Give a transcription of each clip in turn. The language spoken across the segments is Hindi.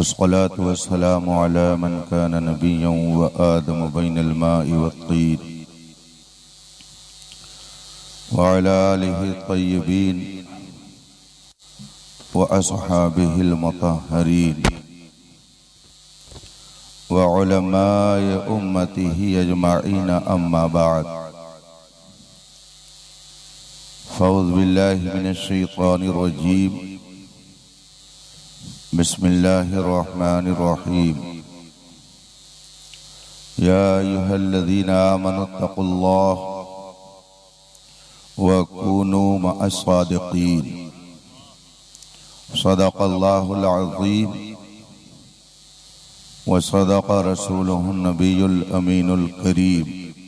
अस्सलातु वस्सलामु अला मन कान नबिय्यन व आदम बैनल माइ वत्तीन व अला आलिहि तय्यबीन व अस्हाबिहिल मुतहहरीन व उलमाए उम्मतिहि अजमईन अम्मा बाद फ़ऊज़ु बिल्लाहि मिनश शैतानिर रजीम बिस्मिल्लाहिर्रहमानिर्रहीम या अय्युहल्लज़ीना आमनुत्तक़ुल्लाह व कूनू मअस्सादिक़ीन सदक़ल्लाहुल अज़ीम व सदक़ रसूलुहुन नबियुल अमीनुल करीम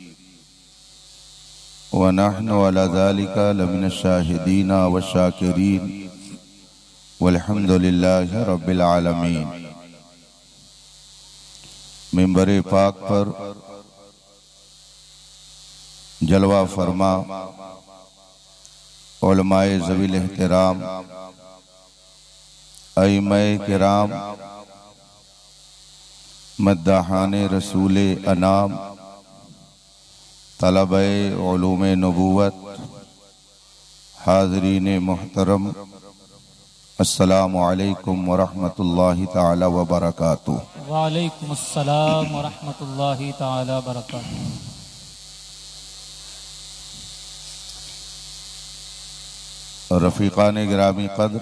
व नहनु अला ज़ालिका लमिनश शाहिदीना व शाकिरीन वल्हम्दुलिल्लाहि रब्बिल आलमीन। मिंबर पाक पर जलवा फरमा उलमाए ज़वील एहतराम, अइम्माए किराम, मद्दाहाने रसूले अनाम, तलबाए उलूमे नबुव्वत, हाज़रीने मुहतरम, अस्सलामु अलैकुम व रहमतुल्लाहि ताला व बरकातुहू। वालेकुम अस्सलाम व रहमतुल्लाहि ताला व बरकातुहू। रफ़ीक़ान गिरामी क़द्र,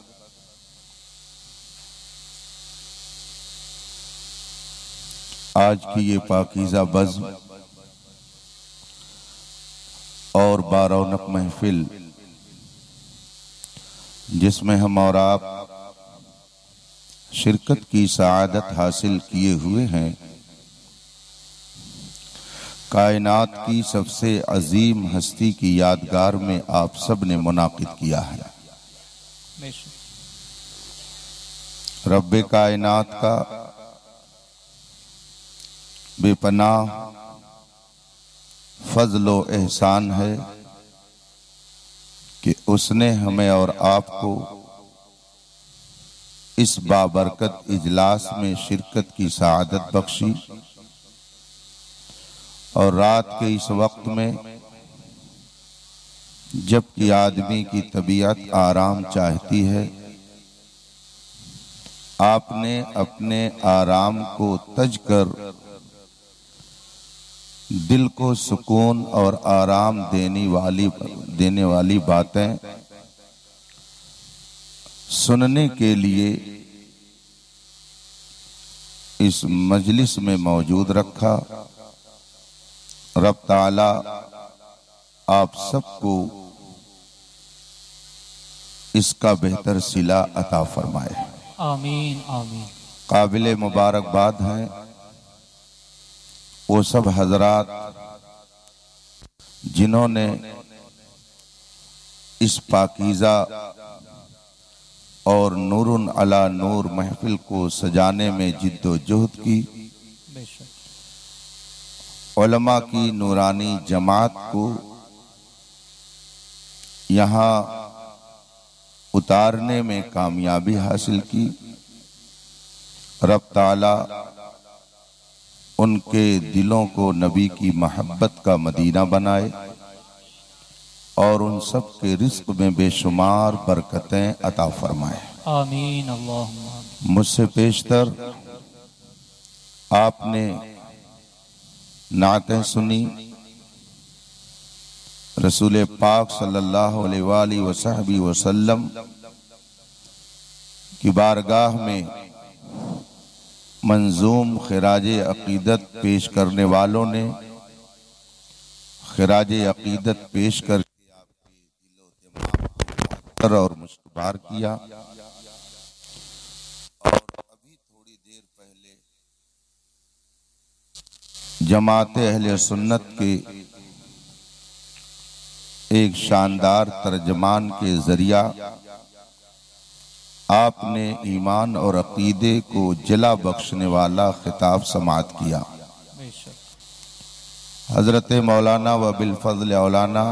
आज की ये पाकीज़ा बज़्म और बारौनक महफिल जिसमें हम और आप शिरकत की सआदत हासिल किए हुए हैं, कायनात की सबसे अजीम हस्ती की यादगार में आप सब ने मुनाकिद किया है। रब्बे कायनात का बेपनाह फज़्ल व एहसान है कि उसने हमें और आपको इस बाबरकत इजलास में शिरकत की सआदत बख्शी और रात के इस वक्त में जबकि आदमी की तबीयत आराम चाहती है, आपने अपने आराम को तज कर दिल को सुकून और आराम देने वाली बातें सुनने के लिए इस मजलिस में मौजूद रखा। रब ताला आप सबको इसका बेहतर सिला अता फरमाए। आमीन आमीन। काबिल मुबारकबाद हैं वो सब हजरात जिन्होंने इस पाकीज़ा और नूरुन अला नूर महफिल को सजाने में जिद्दोजहद की, उलमा की नूरानी जमात को यहाँ उतारने में कामयाबी हासिल की। रब ताला उनके दिलों को नबी की मोहब्बत का मदीना बनाए और उन सब के रिज़्क़ में बेशुमार बरकतें अता फरमाए। आमीन अल्लाहुम्मा। मुझसे पेशतर आपने नातें सुनी, रसूल पाक सल्लल्लाहु अलैहि वसल्लम की बारगाह में मंजूम खिराज अकीदत पेश करने वालों ने खिराज अकीदत पेश करके आपके दिलो दिमाग को और मुश्तबार किया। और अभी थोड़ी देर पहले जमात अहले सुन्नत के एक शानदार तर्जमान के जरिया आपने ईमान और अकीदे को जला बख्शने वाला खिताब समाअत किया। हजरत मौलाना व बिलफज़ल औलाना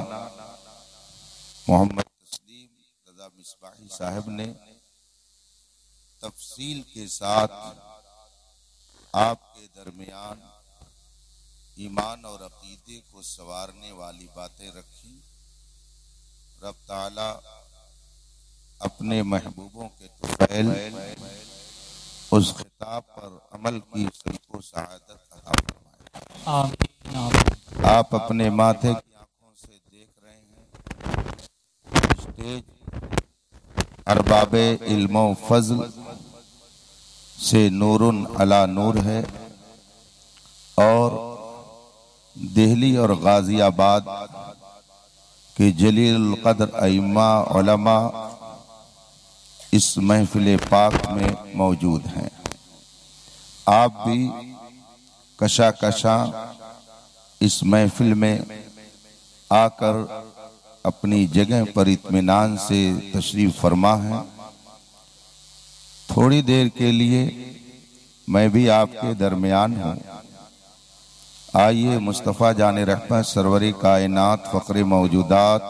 मोहम्मद तस्लीम रज़ा मिसबाही साहब ने तफसील के साथ आपके दरमियान ईमान और अकीदे को संवारने वाली बातें रखी। रब ताला अपने महबूबों के तुफैल उस खिताब पर अमल की सबको सआदत अता फरमाए। आमीन। आप अपने माथे की आंखों से देख रहे हैं स्टेज अरबाबे इल्मो फज़ल से नूरुन अला नूर है और दिल्ली और गाजियाबाद के जलील कदर अइम्मा उलमा इस महफिल पाक में मौजूद हैं। आप भी कशा कशा इस महफिल में आकर अपनी जगह पर इत्मीनान से तशरीफ फरमा है। थोड़ी देर के लिए मैं भी आपके दरमियान हूँ। आइए मुस्तफ़ा जाने रहमत सरवरी कायनात फ़ख्र मौजूदात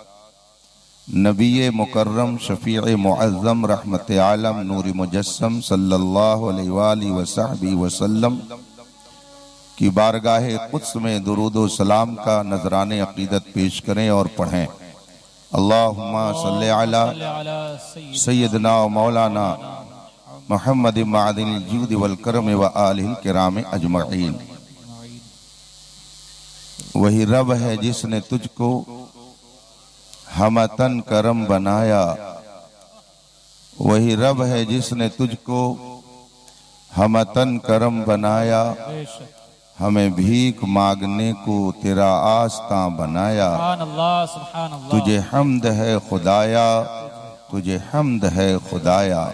नबी मुकर्रम शफ़ी मुअज़्ज़म रहमत आलम नूर मुजस्सम सल्लल्लाहु अलैहि वसहबी वसल्लम की बारगाह क़ुद्स में दुरूद व सलाम का नजराने अक़ीदत पेश करें और पढ़ें। अल्लाहुम्मा सल्लि अला सय्यदना व मौलाना मुहम्मद मादिल जूद वल करम व आलिहिल किराम अजमईन। वही रब है जिसने तुझको हमतन करम बनाया, वही रब है जिसने तुझको हमतन करम बनाया, हमें भीख मांगने को तेरा आस्था बनाया। तुझे हम्द है खुदाया, तुझे हम्द है खुदाया।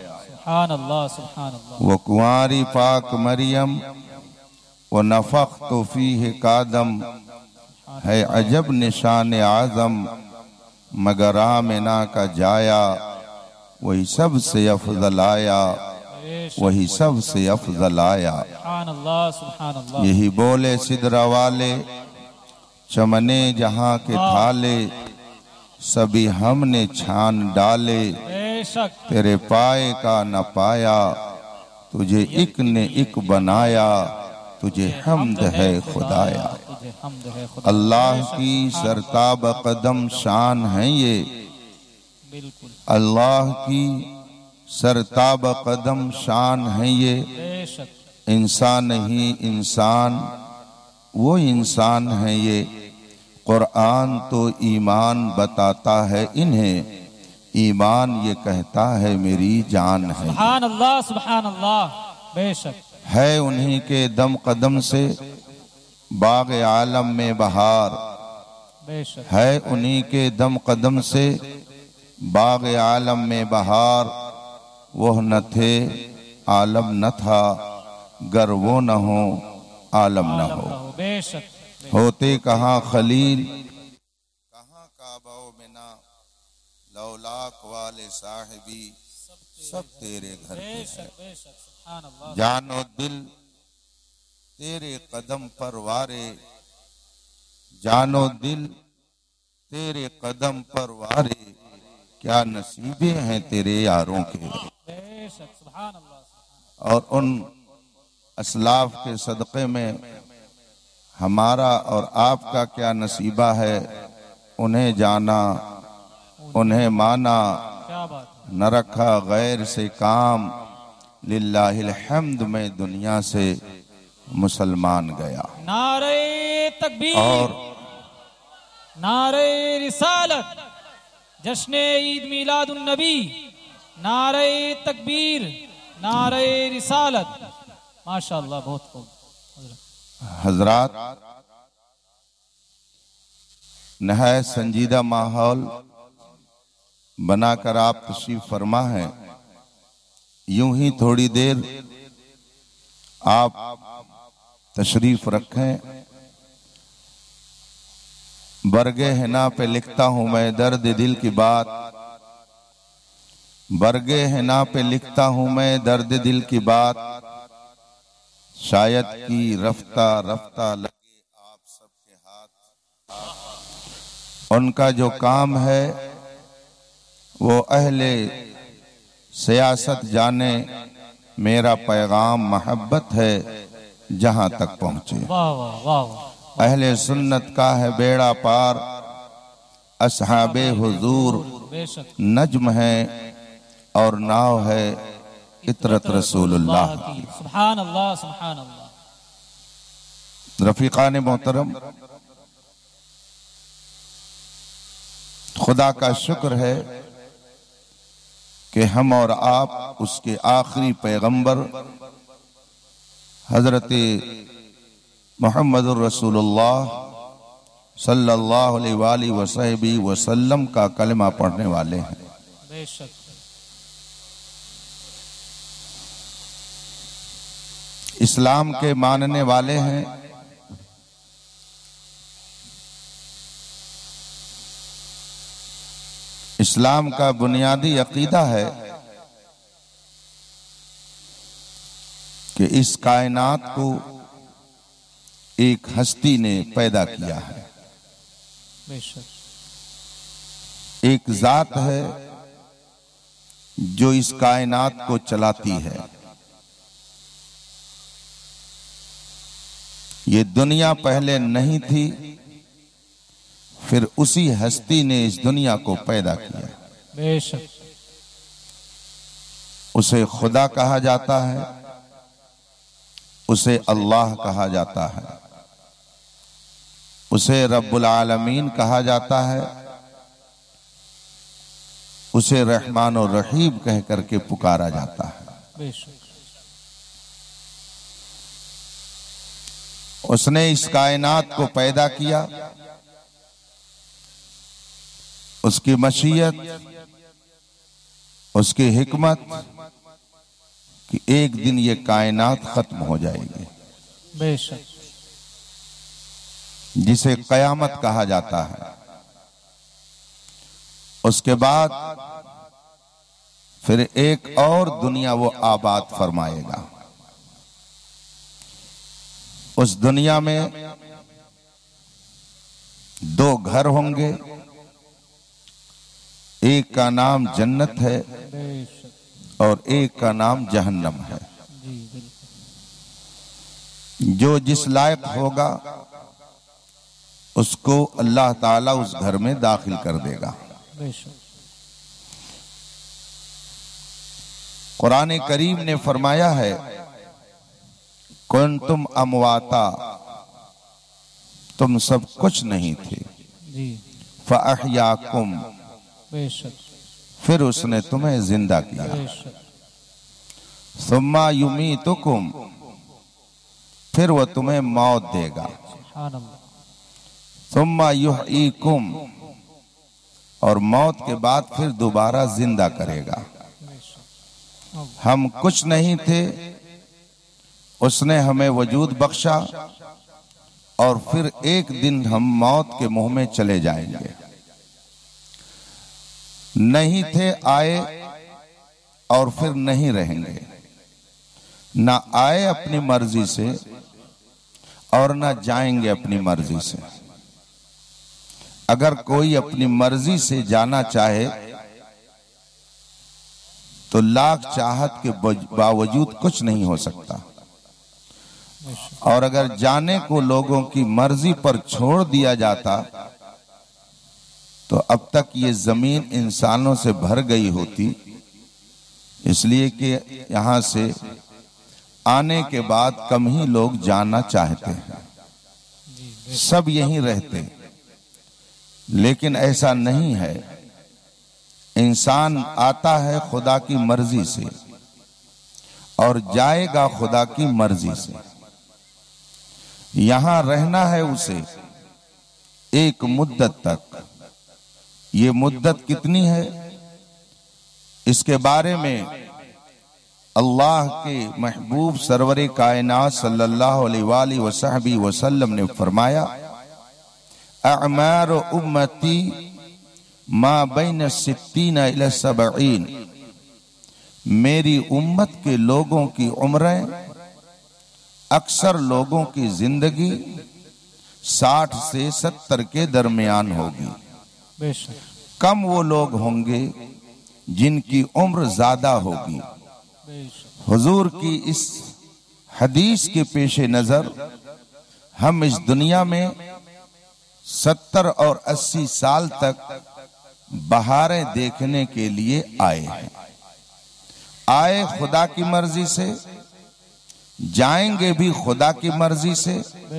वो कुंवारी पाक मरियम वो नफ़ख्तु फीह कादम है अजब निशान आज़म मगर आमिना का जाया वही सबसे अफजल आया, वही सबसे अफजल आया। यही बोले सिदरा वाले चमने जहाँ के थाले सभी हमने छान डाले, तेरे पाए का न पाया तुझे इक ने इक बनाया, तुझे हम्द है खुदाया। अल्लाह की सरताब कदम शान है ये, अल्लाह की सरताब कदम शान है ये। इंसान ही इंसान वो इंसान है ये, कुरान तो ईमान बताता है इन्हें, ईमान ये कहता है मेरी जान है। सुभान अल्लाह, सुभान अल्लाह। बेशक है उन्हीं के दम कदम से बाग आलम में बहार, है उन्हीं के दम कदम से बाग आलम में बहार। वह न थे आलम न था, गर वो न हो आलम न हो। होते कहाँ खलील कहाँ काबा मिना, लौलाक वाले साहिबी सब तेरे घर पे है। जानो दिल तेरे कदम पर वारे, जानो दिल तेरे कदम पर वारे, क्या नसीबे हैं तेरे यारों के। और उन असलाफ के सदक़े में हमारा और आपका क्या नसीबा है, उन्हें जाना उन्हें माना, न रखा गैर से काम, लिल्लाहिल हम्द में दुनिया से मुसलमान गया। नारे तकबीर और नारे रिसालत, जश्ने ईद मिलादुन नबी, नारे तकबीर, नारे रिसालत। माशाअल्लाह, बहुत खूब। हजरात, नहायत संजीदा माहौल बनाकर आप तशरीफ फरमा है। यूं ही थोड़ी देर आप तशरीफ रखें। बरगे हिना पे लिखता हूं मैं दर्द दिल की बात, बरगे हिना पे लिखता हूं मैं दर्द दिल की बात, शायद की रफ्ता रफ्ता लगे आप सबके हाथ। उनका जो काम है वो अहले सियासत जाने मेरा पैगाम मोहब्बत है जहां तक पहुंचे। वाह वाह वाह वाह। अहले सुन्नत का है बेड़ा पार, असहाबे हुजूर बेशक नज्म है और नाव है इतरत रसूलुल्लाह की। सुभान अल्लाह सुभान अल्लाह। रफीकान मोहतरम, खुदा का शुक्र है कि हम और आप उसके आखिरी पैगंबर हजरत मोहम्मदुर रसूलुल्लाह सल्लल्लाहु अलैहि वसल्लम का कलमा पढ़ने वाले हैं। बेशक इस्लाम के मानने वाले हैं। इस्लाम का बुनियादी अकीदा है कि इस कायनात को एक हस्ती ने पैदा किया है। बेशक एक जात है जो इस कायनात को चलाती है। ये दुनिया पहले नहीं थी, फिर उसी हस्ती ने इस दुनिया को पैदा किया। बेशक उसे खुदा कहा जाता है, उसे अल्लाह कहा जाता है, उसे रब्बुल आलमीन कहा जाता है, उसे रहमान और रहीम कह करके पुकारा जाता है। बेशक उसने इस कायनात को पैदा किया। उसकी मशीयत, उसकी हिकमत कि एक दिन ये कायनात खत्म हो जाएगी, बेशक जिसे कयामत कहा जाता है। उसके बाद फिर एक और दुनिया वो आबाद फरमाएगा। उस दुनिया में दो घर होंगे, एक का नाम जन्नत है और एक का नाम जहन्नम है। जो जिस लायक होगा उसको अल्लाह ताला उस घर में दाखिल कर देगा। कुरान करीम ने फरमाया है, कुंतुम अमवाता, तुम सब कुछ नहीं थे, फअहयाकुम, फिर उसने तुम्हें जिंदा किया। सुम्मा युमीतुकुम, फिर वह तुम्हें मौत देगा। सुम्मा युहयीकुम, और मौत के बाद फिर दोबारा जिंदा करेगा। हम कुछ नहीं थे, उसने हमें वजूद बख्शा और फिर एक दिन हम मौत के मुंह में चले जाएंगे। नहीं थे, आए और फिर नहीं रहेंगे। ना आए अपनी मर्जी से और ना जाएंगे अपनी मर्जी से। अगर कोई अपनी मर्जी से जाना चाहे तो लाख चाहत के बावजूद कुछ नहीं हो सकता, और अगर जाने को लोगों की मर्जी पर छोड़ दिया जाता तो अब तक ये जमीन इंसानों से भर गई होती। इसलिए कि यहां से आने के बाद कम ही लोग जाना चाहते हैं, सब यहीं रहते। लेकिन ऐसा नहीं है। इंसान आता है खुदा की मर्जी से और जाएगा खुदा की मर्जी से। यहां रहना है उसे एक मुद्दत तक। ये मुद्दत कितनी है, इसके बारे में अल्लाह के महबूब सरवरे कायनात सल्लल्लाहु अलैहि वसल्लम ने फरमाया, अअमार उम्मती मा बैन सित्तीन इला सबईन, मेरी उम्मत के लोगों की उम्रें, अक्सर लोगों की जिंदगी 60 से 70 के दरमियान होगी। कम वो लोग होंगे जिनकी उम्र ज्यादा होगी। हुजूर की इस हदीस के पेश नजर हम इस दुनिया में 70 और 80 साल तक बहारें देखने के लिए आए हैं। आए खुदा की मर्जी से, जाएंगे भी खुदा की मर्जी से।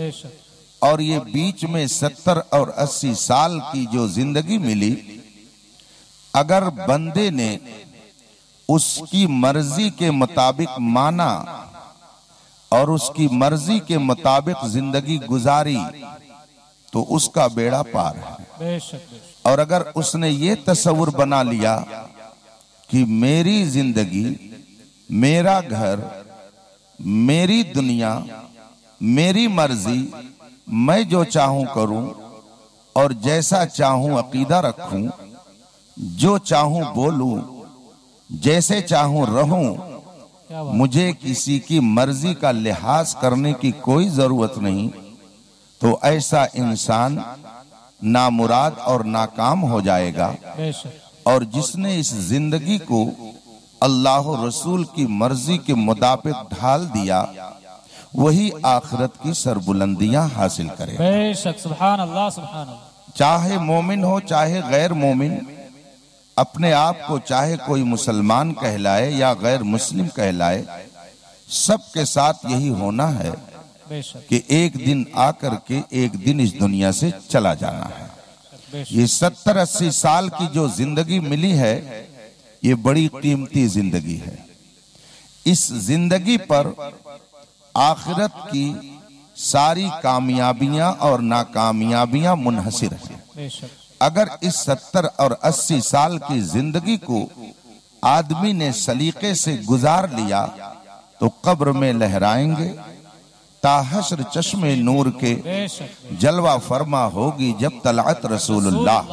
और ये बीच में 70 और 80 साल की जो जिंदगी मिली, अगर बंदे ने उसकी मर्जी के मुताबिक माना और उसकी मर्जी के मुताबिक जिंदगी गुजारी तो उसका बेड़ा पार है। और अगर उसने ये तस्वुर बना लिया कि मेरी जिंदगी, मेरा घर, मेरी दुनिया, मेरी मर्जी, मैं जो चाहूं करूं और जैसा चाहूं अकीदा रखूं, जो चाहूं बोलूं, जैसे चाहूं रहूं, मुझे किसी की मर्जी का लिहाज करने की कोई जरूरत नहीं, तो ऐसा इंसान नामुराद और नाकाम हो जाएगा। और जिसने इस जिंदगी को अल्लाह रसूल की मर्जी के मुताबिक ढाल दिया, वही आखिरत की सरबुलंदियां हासिल करे। बेशक, सुभान अल्लाह, सुभान अल्लाह। चाहे मोमिन हो चाहे गैर मोमिन, अपने आप को चाहे कोई मुसलमान कहलाए या गैर मुस्लिम कहलाए, सबके साथ यही होना है कि एक दिन आकर के एक दिन इस दुनिया से चला जाना है। ये 70-80 साल की जो जिंदगी मिली है, ये बड़ी कीमती जिंदगी है। इस जिंदगी पर आखिरत की सारी कामयाबियां और नाकामयाबियां मुनहसिर हैं। अगर इस 70 और 80 साल की जिंदगी को आदमी ने सलीके से गुजार लिया तो कब्र में लहराएंगे, ताहश्र चश्मे नूर के जलवा फरमा होगी जब तलअत रसूलुल्लाह।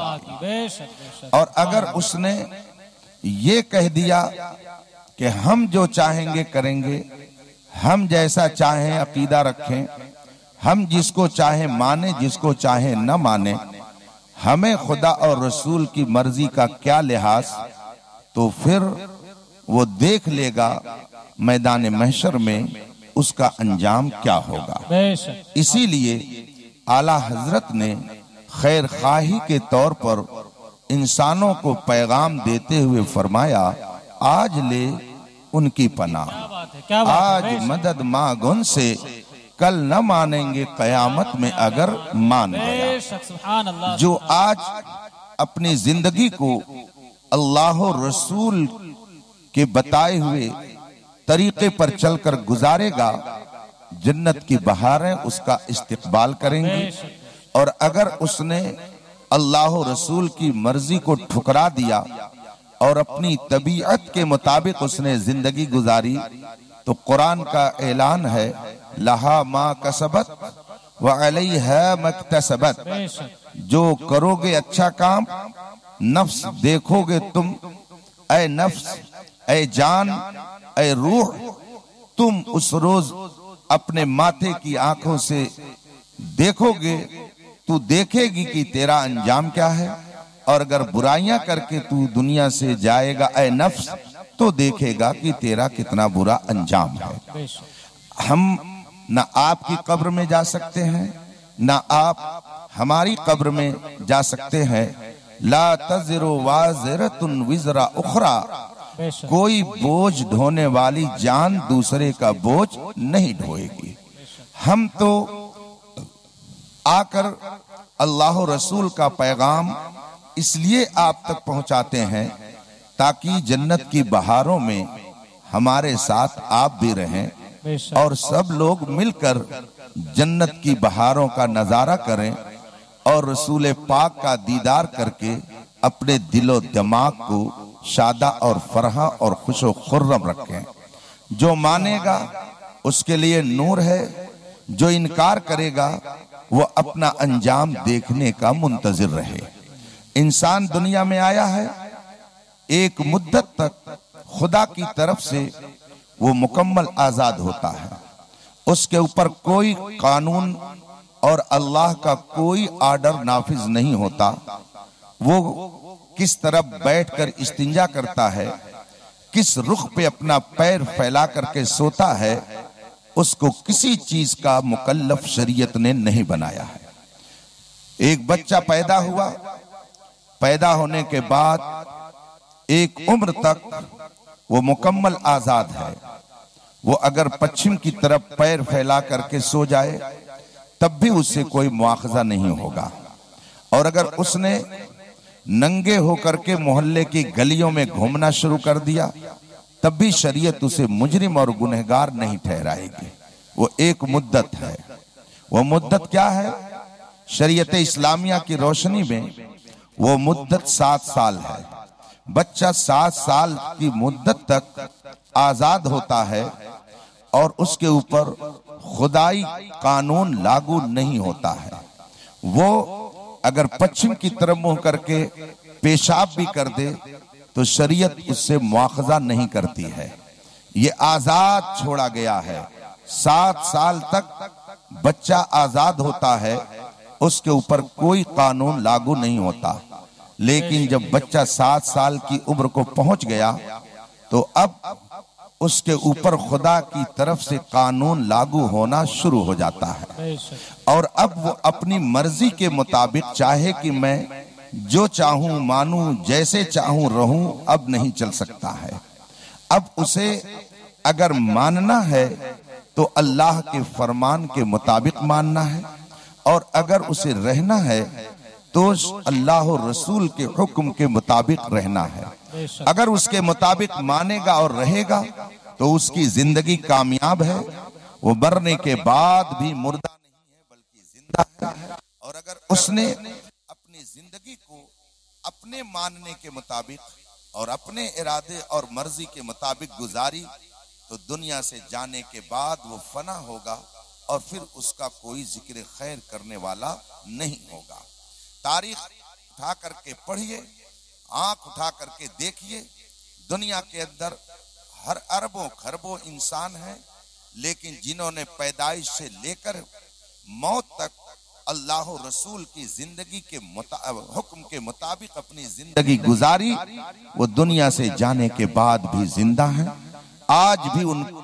और अगर उसने ये कह दिया कि हम जो चाहेंगे करेंगे, हम जैसा चाहें अकीदा रखें, हम जिसको चाहे माने, जिसको चाहे न माने, हमें खुदा और रसूल की मर्जी का क्या लिहाज, तो फिर वो देख लेगा मैदान महशर में उसका अंजाम क्या होगा। इसीलिए आला हजरत ने खैर खाही के तौर पर इंसानों को पैगाम देते हुए फरमाया, आज ले उनकी पनाह, आज मदद मांग उनसे, कल न मानेंगे कयामत में अगर मान गया। जो आज अपनी जिंदगी को अल्लाह रसूल के बताए हुए तरीके पर चलकर गुजारेगा, जन्नत की बहारें उसका इस्तिकबाल करेंगी। और अगर उसने अल्लाह रसूल की मर्जी को ठुकरा दिया और अपनी तबीयत के मुताबिक उसने जिंदगी गुजारी, तो कुरान का ऐलान है, लहा मा कसबत व अलैहा मक्तसबत। जो करोगे अच्छा काम, नफ्स देखोगे तुम, ऐ नफ्स, ऐ जान, ऐ रूह, तुम उस रोज अपने माथे की आंखों से देखोगे, तू देखेगी कि तेरा अंजाम क्या है। और अगर बुराइयां करके तू दुनिया से जाएगा ऐ नफ्स, तो देखेगा कि तेरा कितना बुरा अंजाम है। हम न आपकी कब्र में जा सकते हैं, न आप हमारी कब्र में जा सकते हैं। ला तज़िरु वाज़िरतुन विज़रा उखरा, कोई बोझ ढोने वाली जान दूसरे का बोझ नहीं ढोएगी। हम तो आकर अल्लाह रसूल का पैगाम इसलिए आप तक पहुंचाते हैं ताकि जन्नत की बहारों में हमारे साथ आप भी रहें और सब लोग मिलकर जन्नत की बहारों का नजारा करें और रसूल पाक का दीदार करके अपने दिलो दिमाग को शादा और फरहा और खुशो खुर्रम रखें। जो मानेगा उसके लिए नूर है, जो इनकार करेगा वो अपना अंजाम देखने का मुंतजिर रहे। इंसान दुनिया में आया है, एक मुद्दत तक खुदा की तरफ से वो मुकम्मल आजाद होता है, उसके ऊपर कोई कानून और अल्लाह का कोई आर्डर नाफिज नहीं होता। वो किस तरफ बैठकर इस्तिंजा करता है, किस रुख पे अपना पैर फैला करके सोता है, उसको किसी चीज का मुकल्लफ शरीयत ने नहीं बनाया है। एक बच्चा पैदा हुआ, पैदा होने के बाद एक उम्र तक वो मुकम्मल आजाद है। वो अगर पश्चिम की तरफ पैर फैला करके सो जाए तब भी उससे कोई मुआखजा नहीं होगा, और अगर उसने नंगे होकर के मोहल्ले की गलियों में घूमना शुरू कर दिया तब भी शरीयत उसे मुजरिम और गुनहगार नहीं ठहराएगी। वो एक मुद्दत है। वो मुद्दत क्या है? शरीयत इस्लामिया की रोशनी में वो मुद्दत 7 साल है। बच्चा 7 साल की मुद्दत तक आजाद होता है और उसके ऊपर खुदाई कानून लागू नहीं होता है। वो अगर पश्चिम की तरफ मुंह करके पेशाब भी कर दे तो शरीयत उससे मुआखजा नहीं करती है। ये आजाद छोड़ा गया है। 7 साल तक बच्चा आजाद होता है, उसके ऊपर कोई कानून लागू नहीं होता। लेकिन जब बच्चा 7 साल की उम्र को पहुंच गया तो अब उसके ऊपर खुदा की तरफ से कानून लागू होना शुरू हो जाता है, और अब वो अपनी मर्जी के मुताबिक चाहे कि मैं जो चाहूं मानूं, जैसे चाहूं रहूं, अब नहीं चल सकता है। अब उसे अगर मानना है तो अल्लाह के फरमान के मुताबिक मानना है, और अगर उसे रहना है तो अल्लाह और रसूल के हुक्म के मुताबिक रहना है। अगर उसके मुताबिक मानेगा और रहेगा तो उसकी जिंदगी कामयाब है। वो मरने के बाद भी मुर्दा नहीं है बल्कि जिंदा है। और अगर उसने अपनी जिंदगी को अपने मानने के मुताबिक और अपने इरादे और मर्जी के मुताबिक गुजारी तो दुनिया से जाने के बाद वो फना होगा और फिर उसका कोई जिक्र खैर करने वाला नहीं होगा। तारीख उठा करके पढ़िए, आंख उठा करके देखिए, दुनिया के अंदर हर अरबों खरबों इंसान हैं, लेकिन जिन्होंने पैदाइश से लेकर मौत तक अल्लाह और रसूल की जिंदगी के हुक्म के मुताबिक अपनी जिंदगी गुजारी, वो दुनिया से जाने के बाद भी जिंदा हैं। आज भी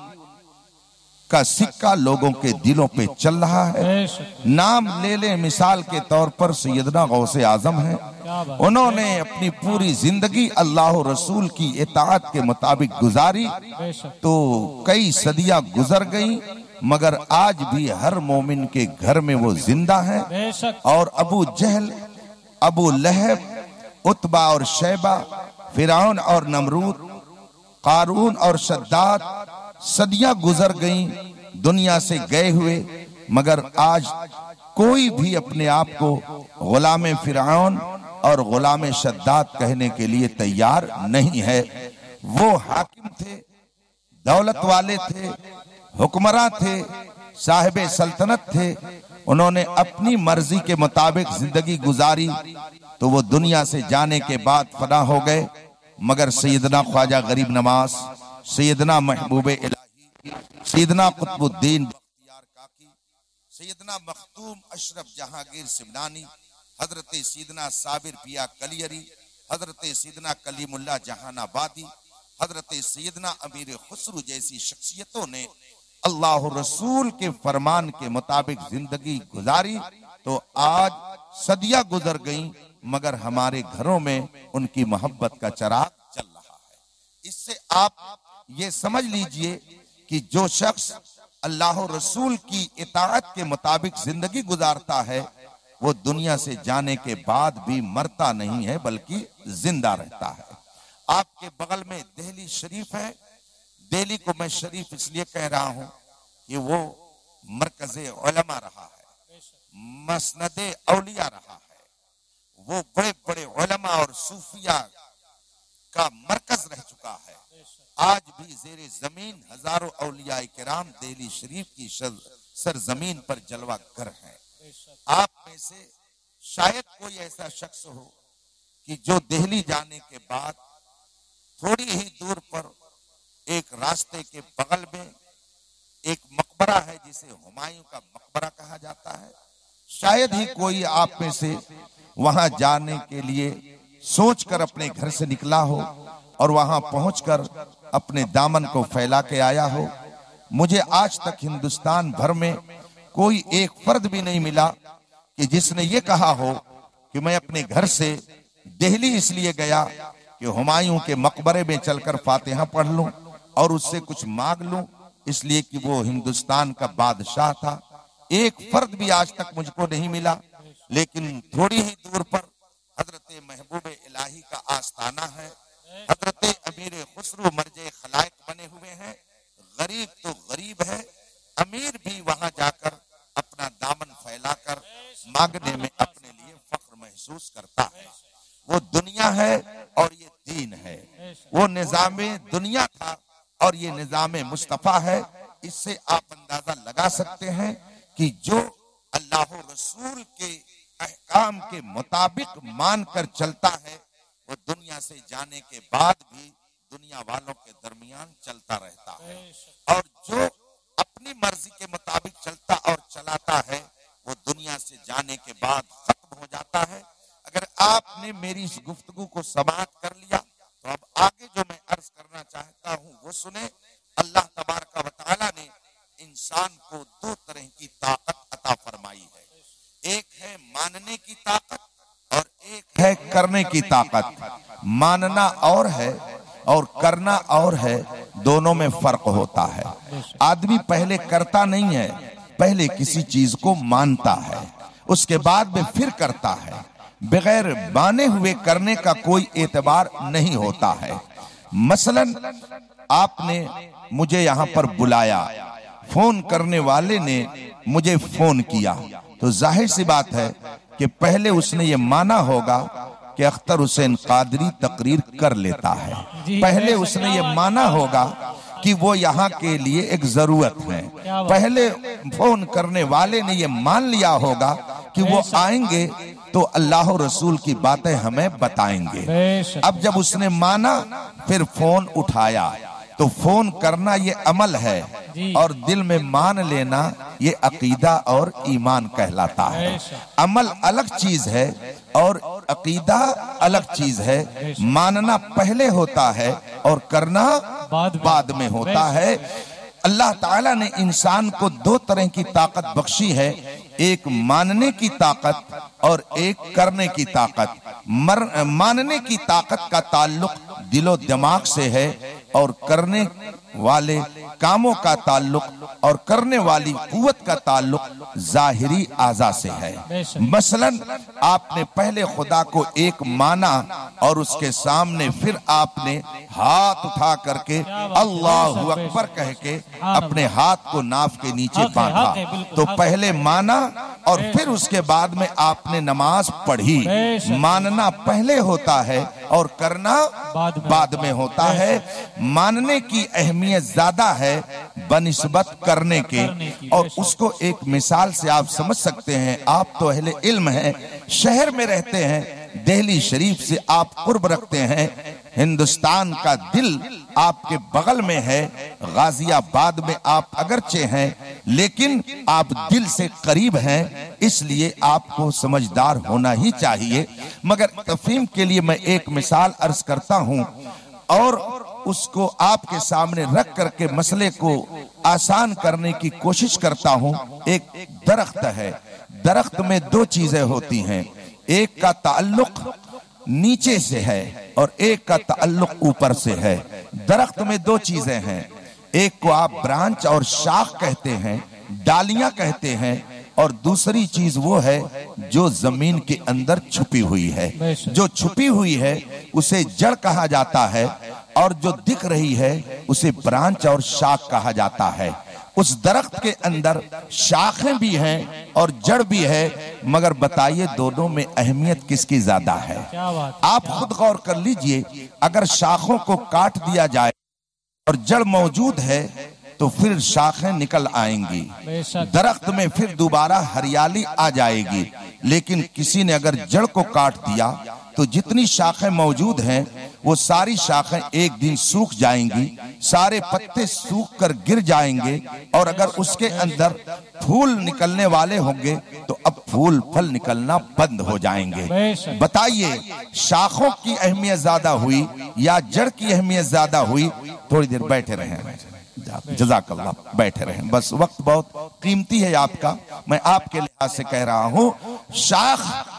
उनका सिक्का लोगों के दिलों पे चल रहा है। नाम ले ले, मिसाल के तौर पर सैयदना गौसे आजम है। उन्होंने अपनी पूरी जिंदगी अल्लाह और रसूल की इताअत के मुताबिक गुजारी तो कई सदियां गुजर गईं, मगर आज भी हर मोमिन के घर में वो जिंदा है। और अबू जहल, अबू लहब, उतबा और शैबा, फिरौन और नमरूद, कारून और शद्दाद सदियां गुजर गईं, दुनिया से गए हुए, मगर आज कोई भी अपने आप को गुलाम फिरौन और गुलाम शद्दाद कहने के लिए तैयार नहीं है। वो हाकिम थे, दौलत वाले थे, हुक्मरान थे, साहिब सल्तनत थे। उन्होंने अपनी मर्जी के मुताबिक जिंदगी गुजारी तो वो दुनिया से जाने के बाद फना हो गए। मगर सैयदना ख्वाजा गरीब नवाज, सैयदना महबूब इलाही, सैयदना कुतुबुद्दीन बख्तियार काकी, सैयदना मखदूम अशरफ जहांगीर सिमनानी, हजरत सैयदना साबिर पिया कलियरी, हजरत सैयदना कलीमुल्लाह जहानाबादी, हजरत सैयदना अमीर खुसरू जैसी शख्सियतों ने अल्लाह रसूल के फरमान के मुताबिक जिंदगी गुजारी तो आज सदियां गुजर गईं, मगर हमारे घरों में उनकी मोहब्बत का चिराग चल रहा है। इससे आप ये समझ लीजिए कि जो शख्स अल्लाह रसूल की इताअत के मुताबिक जिंदगी गुजारता है वो दुनिया से जाने के बाद भी मरता नहीं है बल्कि जिंदा रहता है। आपके बगल में दिल्ली शरीफ है। दिल्ली को मैं शरीफ इसलिए कह रहा हूं कि वो मरकज़े उलमा रहा है, मसनदे औलिया रहा है। वो बड़े बड़े उलमा और सूफिया का मरकज रह चुका है। आज भी जेरे जमीन हजारों औलिया किराम दिल्ली शरीफ की सरजमीन पर जलवा कर है। आप में से शायद कोई ऐसा शख्स हो कि जो दिल्ली जाने के बाद थोड़ी ही दूर पर एक रास्ते के बगल में एक मकबरा है जिसे हुमायूं का मकबरा कहा जाता है। शायद ही कोई आप में से वहां जाने के लिए सोचकर अपने घर से निकला हो और वहां पहुंचकर अपने दामन को फैला के आया हो। मुझे आज तक हिंदुस्तान भर में कोई एक फर्द भी नहीं मिला कि जिसने ये कहा हो कि मैं अपने घर से दिल्ली इसलिए गया कि हुमायूं के मकबरे में चलकर फातिहा पढ़ लूं और उससे कुछ मांग लूं, इसलिए कि वो हिंदुस्तान का बादशाह था। एक फर्द भी आज तक मुझको नहीं मिला। लेकिन थोड़ी ही दूर पर हजरत महबूब इलाही का आस्थाना है। हजरत अमीर खुसरो मर्जे खलाइक बने हुए हैं। गरीब तो गरीब है, अमीर भी वहां जाकर अपना दामन फैलाकर मांगने में अपने लिए फख्र महसूस करता है। वो दुनिया है और ये दीन है। वो निजामे दुनिया था और ये निजामे मुस्तफा है। इससे आप अंदाजा लगा सकते हैं कि जो अल्लाह रसूल के अहकाम के मुताबिक मानकर चलता है वो दुनिया से जाने के बाद भी दुनिया वालों के दरमियान चलता रहता है, और जो अपनी मर्जी के मुताबिक चलता और चलाता है वो दुनिया से जाने के बाद खत्म हो जाता है। अगर आपने मेरी इस गुफ्तगू को समाअत कर लिया तो अब आगे जो मैं अर्ज करना चाहता हूँ वो सुने। अल्लाह तबारक व तआला ने इंसान को दो तरह की ताकत अता फरमाई है। एक है मानने की ताकत और एक है करने की ताकत। मानना और है और करना और है, दोनों में फर्क होता है। आदमी पहले करता नहीं है, पहले किसी चीज को मानता है, उसके बाद में फिर करता है। बगैर माने हुए करने का कोई एतबार नहीं होता है। मसलन आपने मुझे यहाँ पर बुलाया, फोन करने वाले ने मुझे फोन किया, तो जाहिर सी बात है कि पहले उसने ये माना होगा कि अख्तर हुसैन कादरी तकरीर कर लेता है। पहले उसने ये माना होगा कि वो यहाँ के लिए एक जरूरत है। पहले फोन करने वाले ने ये मान लिया होगा कि वो आएंगे तो अल्लाह रसूल की बातें हमें बताएंगे। अब जब उसने माना फिर फोन उठाया, तो फोन करना ये अमल है और दिल में मान लेना ये अकीदा और ईमान कहलाता है। अमल अलग चीज है और अकीदा अलग चीज है। मानना पहले होता है और करना बाद में होता है। अल्लाह ताला ने इंसान को दो तरह की ताकत बख्शी है, एक मानने की ताकत और एक करने की ताकत। मानने की ताकत का ताल्लुक दिलो दिमाग से है और करने वाले कामों का ताल्लुक और करने वाली कुव्वत का ताल्लुक जाहिरी आज़ा से है। मसलन आपने पहले खुदा को एक माना और उसके सामने फिर आपने हाथ उठा करके अल्लाहु अकबर कह के अपने हाथ को नाफ के नीचे बांधा, तो पहले माना और फिर उसके बाद में आपने नमाज पढ़ी। मानना पहले होता है और करना बाद में होता है। मानने की अहमियत ज्यादा है बनिस्बत करने के, और उसको एक मिसाल से आप समझ सकते हैं। आप तो अहले इल्म हैं, शहर में रहते हैं, दिल्ली शरीफ से आप कुर्ब रखते हैं, हिंदुस्तान का दिल आपके बगल में है, गाजियाबाद में आप अगरचे हैं लेकिन आप दिल से करीब हैं, इसलिए आपको समझदार होना ही चाहिए। मगर तफहीम के लिए मैं एक मिसाल अर्ज करता हूं और उसको आपके सामने रख करके मसले को आसान करने की कोशिश करता हूं। एक दरख्त है, दरख्त में दो चीजें होती हैं, एक का ताल्लुक नीचे से है और एक का ताल्लुक ऊपर से है। दरख्त में दो चीजें हैं, एक को आप ब्रांच और शाख कहते हैं, डालियां कहते हैं, और दूसरी चीज वो है जो जमीन के अंदर छुपी हुई है। जो छुपी हुई है उसे जड़ कहा जाता है और जो दिख रही है उसे ब्रांच और शाख कहा जाता है। उस दरख्त के अंदर शाखें भी हैं और जड़ भी है, मगर बताइए दोनों में अहमियत किसकी ज्यादा है? आप खुद गौर कर लीजिए, अगर शाखों को काट दिया जाए और जड़ मौजूद है तो फिर शाखें निकल आएंगी, दरख्त में फिर दोबारा हरियाली आ जाएगी। लेकिन किसी ने अगर जड़ को काट दिया तो जितनी शाखें मौजूद हैं वो सारी शाखें एक दिन सूख जाएंगी, सारे पत्ते सूख कर गिर जाएंगे, और अगर उसके अंदर फूल निकलने वाले होंगे तो अब फूल फल निकलना बंद हो जाएंगे। बताइए, शाखों की अहमियत ज्यादा हुई या जड़ की अहमियत ज्यादा हुई? थोड़ी देर बैठे रहें, जज़ाकल्लाह, बैठे रहें, बस वक्त बहुत कीमती है आपका, मैं आपके लिहाज से कह रहा हूं। शाख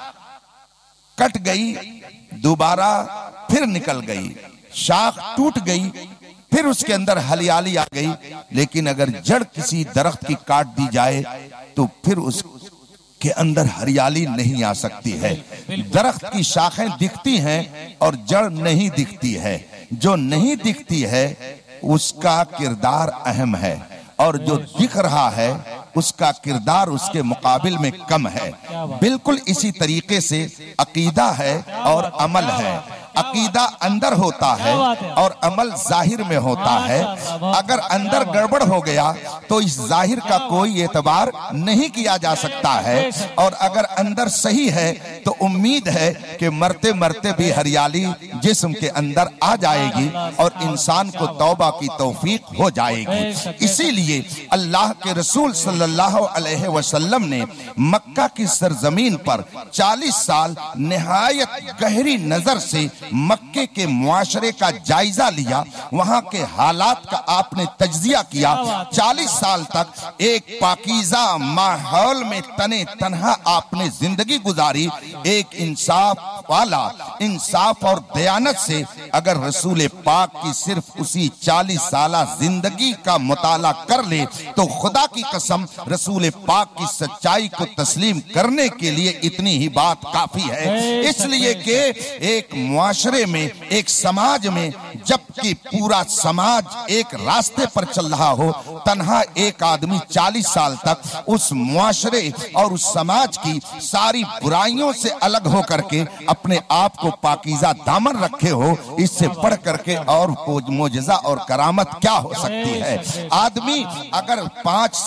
कट गई, दोबारा फिर निकल गई, शाख टूट गई, फिर उसके अंदर हरियाली आ गई, लेकिन अगर जड़ किसी दरख्त की काट दी जाए तो फिर उसके अंदर हरियाली नहीं आ सकती है। दरख्त की शाखें दिखती हैं और जड़ नहीं दिखती है। जो नहीं दिखती है उसका किरदार अहम है, और जो दिख रहा है उसका किरदार उसके मुकाबिल में कम है। बिल्कुल इसी तरीके से अकीदा है और अमल है। अकीदा अंदर होता है और अमल जाहिर में होता है। अगर अंदर गड़बड़ हो गया तो इस जाहिर का कोई एतबार नहीं किया जा सकता है, और अगर अंदर सही है तो उम्मीद है कि मरते मरते भी हरियाली जिस्म के अंदर आ जाएगी और इंसान को तौबा की तौफीक हो जाएगी। इसीलिए अल्लाह के रसूल सल्लल्लाहु अलैहि वसल्लम ने मक्का की सरजमीन पर 40 साल निहायत गहरी नजर से मक्के के मुआशरे का जायजा लिया, वहां के हालात का आपने तज्जिया किया। 40 साल तक एक पाकीज़ा माहौल में तने तन्हा आपने जिंदगी गुजारी। एक इंसाफ वाला, इंसाफ और दयानत से अगर रसूल पाक की सिर्फ उसी 40 साला जिंदगी का मुताला कर ले तो खुदा की कसम रसूल पाक की सच्चाई को तस्लीम करने के लिए इतनी ही बात काफी है। इसलिए कि एक मुआशरे में, एक समाज में, जबकि पूरा समाज एक रास्ते पर चल रहा हो, तन्हा एक आदमी 40 साल तक उस मुआशरे और उस समाज की सारी बुराइयों से अलग हो करके अपने आप को पाकीज़ा दामन रखे हो, इससे बढ़ करके और मोजज़ा और करामत क्या हो सकती है। आदमी अगर 5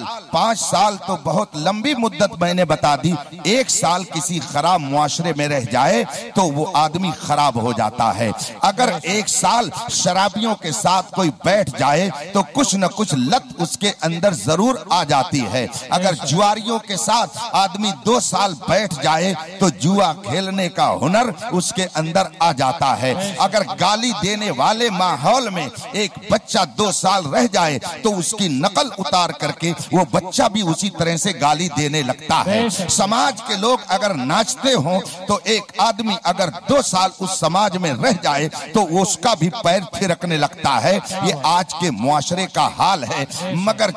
साल तो बहुत लंबी मुद्दत मैंने बता दी, 1 साल किसी खराब मुआशरे में रह जाए तो वो आदमी खराब हो जाता है। अगर 1 साल शराबियों के साथ कोई बैठ जाए तो कुछ न कुछ लत उसके अंदर जरूर आ जाती है। अगर जुआरियों के साथ आदमी 2 साल बैठ जाए तो जुआ खेलने का हुनर उसके अंदर आ जाता है। अगर गाली देने वाले माहौल में एक बच्चा 2 साल रह जाए तो उसकी नकल उतार करके वो बच्चा भी उसी तरह से गाली देने लगता है। समाज के लोग अगर नाचते हो तो एक आदमी अगर 2 साल उस समाज में रह जाए तो उसका भी पैर थिरकने लगता है। ये आज के मुआशरे का हाल है। मगर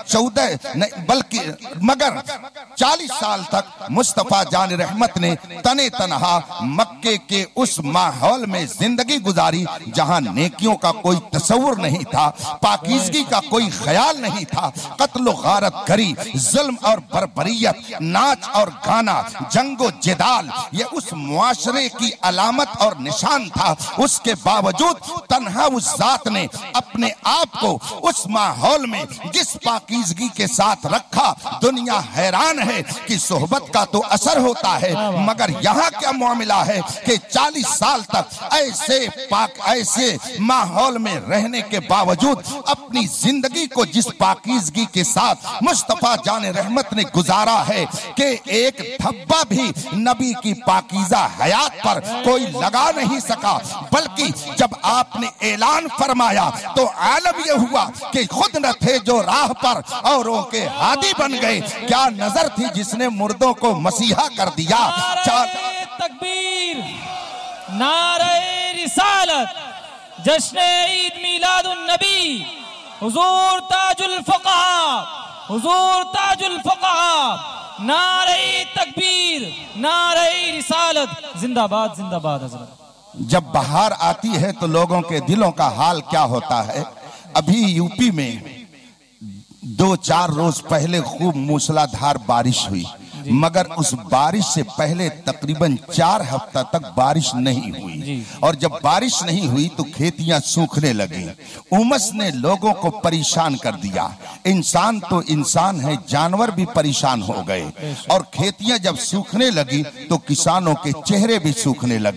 40 साल तक मुस्तफा जान रहमत ने तने तनहा मक्के के उस माहौल में जिंदगी गुजारी जहां नेकियों का कोई तस्वुर नहीं था, पाकीज़गी का कोई ख्याल नहीं था। कत्ल गारत करी, जुल्म और बर्बरियत, नाच और गाना, जंगो जिदाल, ये उस मुआशरे की अलामत और निशान था। उसके बावजूद तन्हा उस जात ने अपने आप को उस माहौल में जिस पाकीज़गी के साथ रखा, दुनिया हैरान है कि सोहबत का तो असर होता है, मगर यहाँ क्या मामला है कि 40 साल तक ऐसे माहौल में रहने के बावजूद अपनी जिंदगी को जिस पाकीज़गी के साथ मुस्तफा जान रहमत ने गुजारा है कि एक धब्बा भी नबी की पाकीज़ा हयात पर कोई लगा नहीं सका। बल्कि जब आपने ऐलान फरमाया तो आलम यह हुआ कि खुद न थे जो राह पर औरों के हादी बन गए। क्या नजर थी जिसने मुर्दों को मसीहा कर दिया। तकबीर, नारे रिसालत, जश्न ईद मिलादुन नबी, हुजूर ताजुल फुक़हा, हुजूर ताजुल फुक़हा, नारे तकबीर, नारे रिसालत, जिंदाबाद जिंदाबाद। हज़रत, जब बहार आती है तो लोगों के दिलों का हाल क्या होता है। अभी यूपी में 2-4 रोज पहले खूब मूसलाधार बारिश हुई, मगर उस बारिश से पहले तकरीबन 4 हफ्ता तक बारिश नहीं हुई, और जब बारिश नहीं हुई तो खेतियां सूखने लगी। उमस ने लोगों को परेशान कर दिया। इंसान तो इंसान है, जानवर भी परेशान हो गए, और खेतियां जब सूखने लगी तो किसानों के चेहरे भी सूखने लगे।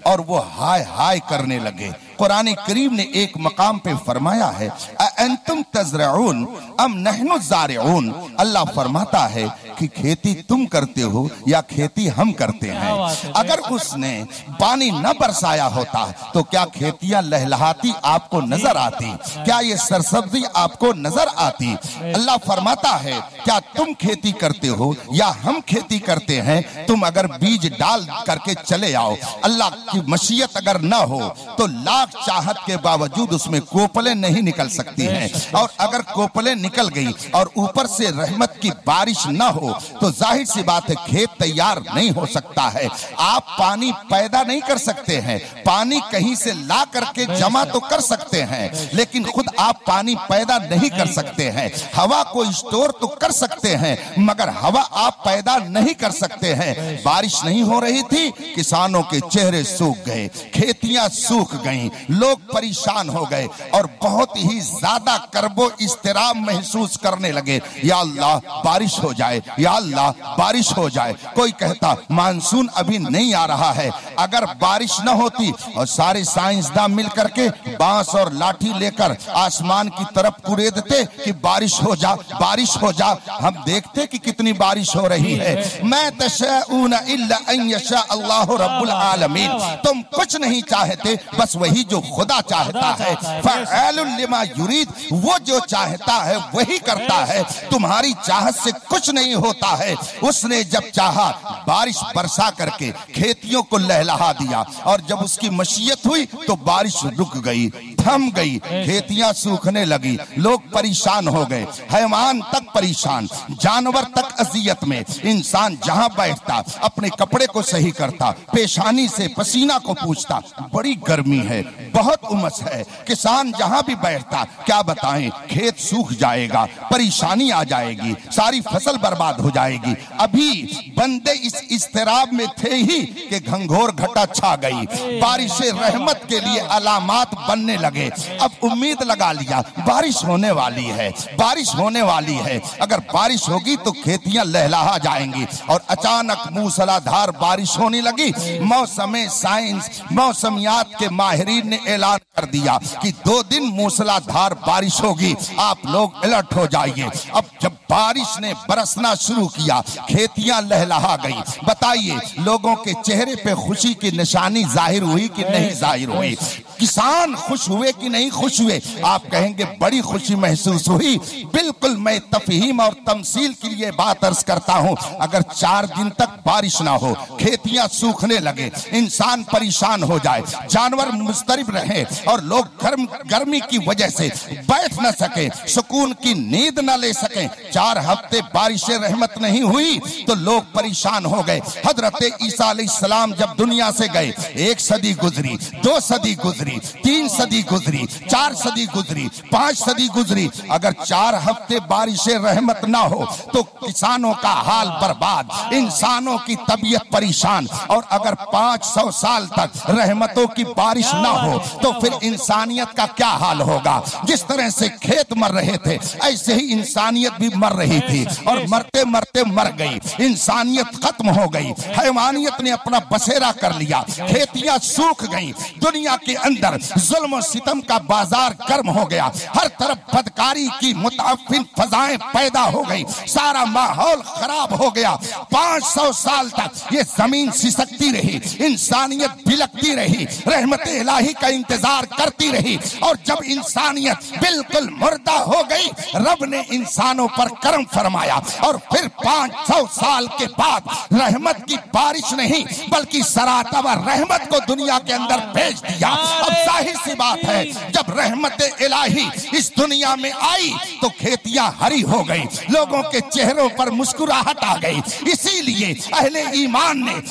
और वो हाय हाय करने लगे। कुरान करीम ने एक मकाम पे फरमाया है अंतुम तज़रऊन अम नहनु ज़ारिऊन। अल्लाह फरमाता है कि खेती तुम करते हो या खेती हम करते हैं। अगर उसने पानी न बरसाया होता तो क्या खेतियां लहलहाती आपको नजर आती? क्या ये सरसब्जी आपको नजर आती? अल्लाह फरमाता है क्या तुम खेती करते हो या हम खेती करते हैं? तुम अगर बीज डाल करके चले आओ, अल्लाह की मशीयत अगर न हो तो लाख चाहत के बावजूद उसमें कोपलें नहीं निकल सकती हैं। और अगर कोपलें निकल गई और ऊपर से रहमत की बारिश न हो तो जाहिर सी बात है खेत तैयार नहीं हो सकता है। आप पानी पैदा नहीं कर सकते हैं, पानी कहीं से ला करके जमा तो कर सकते हैं, लेकिन खुद आप पानी पैदा नहीं कर सकते हैं। हवा को स्टोर तो कर सकते हैं, मगर हवा आप पैदा नहीं कर सकते हैं। बारिश नहीं हो रही थी, किसानों के चेहरे सूख गए, खेतियां सूख गईं, लोग परेशान हो गए और बहुत ही ज्यादा कर्बो इस्तिराब महसूस करने लगे। या अल्लाह बारिश हो जाए, या अल्लाह बारिश हो जाए। कोई कहता मानसून अभी नहीं आ रहा है। अगर बारिश न होती और सारे साइंसदान मिल करके बांस और लाठी लेकर आसमान की तरफ कुरेदते कि बारिश हो जा, बारिश हो जा, हम देखते कि कितनी बारिश हो रही है। मैं तशऊन इल्ला अन यशा अल्लाहु रब्बुल आलमीन। तुम कुछ नहीं चाहते, बस वही जो खुदा चाहता है। फ़अलुल लिमा युरीद, वो जो चाहता है वही करता है। तुम्हारी चाहत से कुछ नहीं होता है। उसने जब चाहा बारिश बरसा करके खेतियों को लहलहा दिया, और जब उसकी मशीयत हुई तो बारिश रुक गई, थम गई, खेतियां सूखने लगी, लोग परेशान हो गए, हैवान तक परेशान, जानवर तक अजियत में। इंसान जहां बैठता अपने कपड़े को सही करता, पेशानी से पसीना को पूछता, बड़ी गर्मी है, बहुत उमस है। किसान जहां भी बैठता क्या बताएं, खेत सूख जाएगा, परेशानी आ जाएगी, सारी फसल बर्बाद हो जाएगी। अभी बंदे इस इस्तिराब में थे ही कि घंघोर घटा छा गई, बारिश रहमत के लिए अलामात बनने लगे। अब उम्मीद लगा लिया बारिश होने वाली है, बारिश होने वाली है, अगर बारिश होगी तो खेतियां लहलहा जाएंगी। और अचानक मूसलाधार बारिश होने लगी। मौसम साइंस, मौसमियात के माहिरीन ने ऐलान कर दिया कि 2 दिन मूसलाधार बारिश होगी, आप लोग अलर्ट हो जाइए। अब जब बारिश ने बरसना शुरू किया, खेतियां लहलहा गई। बताइए लोगों के चेहरे पे खुशी की निशानी जाहिर हुई कि नहीं जाहिर हुई? किसान खुश हुए कि नहीं खुश हुए? आप कहेंगे बड़ी खुशी महसूस हुई। बिल्कुल मैं तफहीम और तमसील के लिए बात अर्ज करता हूं। अगर 4 दिन तक बारिश ना हो, खेतियां सूखने लगे, इंसान परेशान हो जाए, जानवर मुस्तरिब रहे और लोग गर्मी की वजह से बैठ न सके, सुकून की नींद न ले सके, 4 हफ्ते बारिश रहमत नहीं हुई तो लोग परेशान हो गए। हजरत ईसा अलैहिस्सलाम जब दुनिया से गए, 1 सदी गुजरी, 2 सदी गुजरी, 3 सदी गुजरी, 4 सदी गुजरी, 5 सदी गुजरी। अगर 4 हफ्ते बारिश रहमत ना हो तो किसानों का हाल बर्बाद, इंसानों की तबीयत परेशान। और अगर 500 साल तक रहमतों की बारिश ना हो तो फिर इंसानियत का क्या हाल होगा? जिस तरह से खेत मर रहे थे ऐसे ही इंसानियत भी मर रही थी, और मरते मरते मर गई, इंसानियत खत्म हो गई, हैवानियत ने अपना बसेरा कर लिया, खेतियां सूख गईं। दुनिया के अंदर जुल्म और सितम का बाजार गर्म हो गया, हर तरफ बदकारी की मुताफिन फजाएं पैदा हो गई, सारा माहौल खराब हो गया। 500 साल तक ये जमीन सिसकती रही, इंसानियत बिलकती रही, रहमत इलाही का इंतजार करती रही। और जब इंसानियत बिल्कुल मुर्दा हो गई, रब ने इंसानों पर करम फरमाया और फिर 500 साल के बाद रहमत की बारिश नहीं बल्कि सरातब रहमत को दुनिया के अंदर भेज दिया। अब जाहिर सी बात है जब रहमत इलाही इस दुनिया में आई तो खेतियां हरी हो गई, लोगों के चेहरों पर मुस्कुराहट आ गई। इसीलिए अहले ईमान ने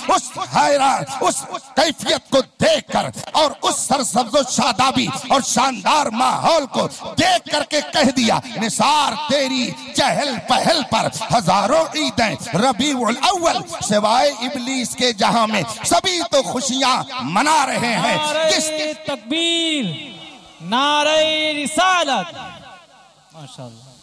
उस कैफियत को देखकर और उस सरसब्ज़ो शादाबी और शानदार माहौल को देख करके कह दिया, निसार तेरी चहल पहल पर हजारों ईदें रबीउल अव्वल, सिवाय इब्लीस के जहां में सभी तो खुशियां मना रहे हैं। नारे तकबीर, नारे रिसालत, माशाअल्लाह।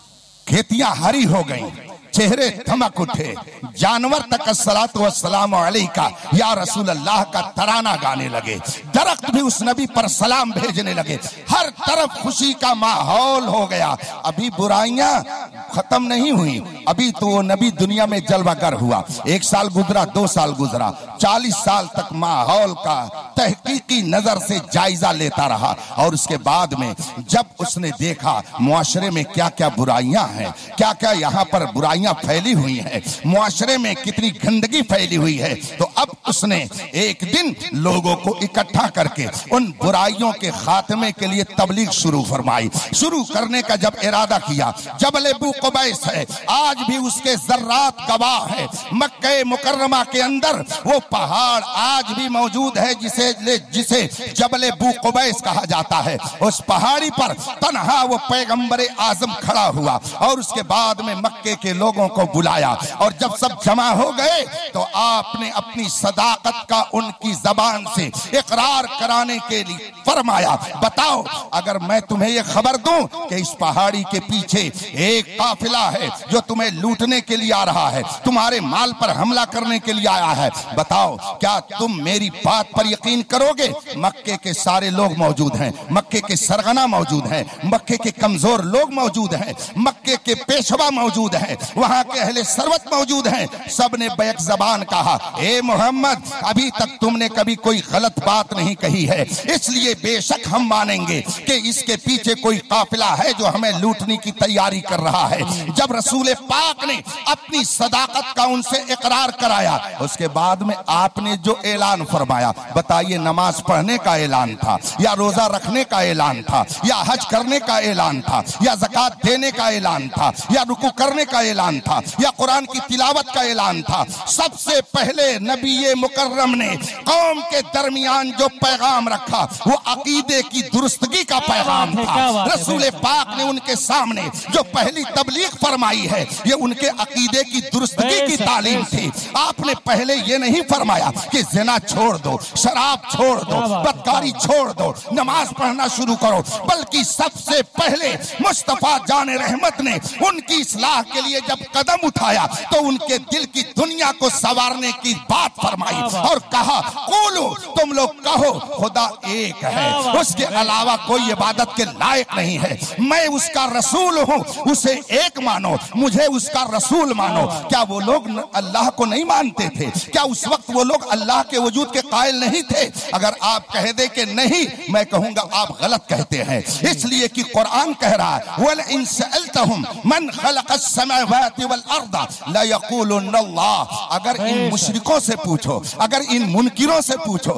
खेतियां हरी हो गईं, चेहरे धमक उठे, जानवर तक अस्सलातु वस्सलाम अलैका या रसूल अल्लाह का तराना गाने लगे, दरख्त भी उस नबी पर सलाम भेजने लगे, हर तरफ खुशी का माहौल हो गया। अभी बुराइयां खत्म नहीं हुई, अभी तो वो नबी दुनिया में जलवागर हुआ। 1 साल गुजरा, 2 साल गुजरा, 40 साल तक माहौल का तहकीकी नजर से जायजा लेता रहा। और उसके बाद में जब उसने देखा मुआशरे में क्या क्या बुराइयां हैं, क्या क्या यहाँ पर बुराइयां फैली हुई है, मुआशरे में कितनी गंदगी फैली हुई है, तो अब उसने एक दिन लोगों को इकट्ठा करके उन बुराइयों के खात्मे के लिए तबलीग शुरू फरमाई। शुरू करने का जब इरादा किया, जबल अबू कुबैस है, आज भी उसके जर्रात गवाह है, मक्के मुकर्रमा के अंदर वो पहाड़ आज भी मौजूद है जिसे जबल अबू कुबैस कहा जाता है। उस पहाड़ी पर तन्हा वो पैगंबर आजम खड़ा हुआ और उसके बाद में मक्के के लोगों को बुलाया, और जब सब जमा हो गए तो आपने अपनी सदाकत का उनकी जबान से इकरार कराने के लिए फरमाया, बताओ अगर मैं तुम्हें यह खबर दूं कि इस पहाड़ी के पीछे एक काफिला है जो तुम्हें लूटने के लिए आ रहा है, तुम्हारे माल पर हमला करने के लिए आया है, बताओ क्या तुम मेरी बात पर यकीन करोगे? मक्के के सारे लोग मौजूद हैं, मक्के के सरगना मौजूद हैं, मक्के के कमजोर लोग मौजूद हैं, मक्के के पेशवा मौजूद हैं, वहां के अहले सरवत मौजूद हैं। सबने बैक जबान कहा, ए मोहम्मद अभी तक तुमने कभी कोई गलत बात नहीं कही है, इसलिए बेशक हम मानेंगे कि इसके पीछे कोई काफिला है जो हमें लूटने की तैयारी कर रहा है। जब रसूल पाक ने अपनी सदाकत का उनसे इकरार कराया, उसके बाद में आपने जो ऐलान फरमाया, बताइए नमाज पढ़ने का ऐलान था या रोजा रखने का ऐलान था या हज करने का ऐलान था या ज़कात देने का ऐलान था या रुकू करने का ऐलान था या कुरान की तिलावत का ऐलान था? सबसे पहले नबी मुकर्रम ने कौम के दरमियान जो पैगाम रखा वो अकीदे की दुरुस्तगी का पैगाम था। रसूल पाक ने उनके सामने जो पहली तबलीग फरमाई है ये उनके अकीदे की दुरुस्तगी की तालीम थी। आपने पहले ये नहीं फरमाया कि ज़िना छोड़ दो, शराब छोड़ दो, बदकारी छोड़ दो, नमाज पढ़ना शुरू करो, बल्कि सबसे पहले मुस्तफा जान रहमत ने उनकी इस्लाह के लिए जब कदम उठाया तो उनके दिल की दुनिया को संवारने की बात फरमाई और कहा, कूलू तुम लोग कहो खुदा एक है, उसके अलावा कोई इबादत के लायक नहीं है, मैं उसका रसूल हूँ, उसे एक मानो, मुझे उसका रसूल मानो। क्या वो लोग अल्लाह को नहीं मानते थे? क्या उस वक्त वो लोग अल्लाह के वजूद के कायल नहीं थे? अगर आप कह दे कि नहीं, मैं कहूंगा आप गलत कहते हैं, इसलिए कि कुरान कह रहा है, वल इन सअल्तहुम मन खलक़स समावाति वल अर्द ला यक़ूलुन अल्लाह। अगर इन मुशरिकों से पूछो, अगर इन मुनकिरों से पूछो,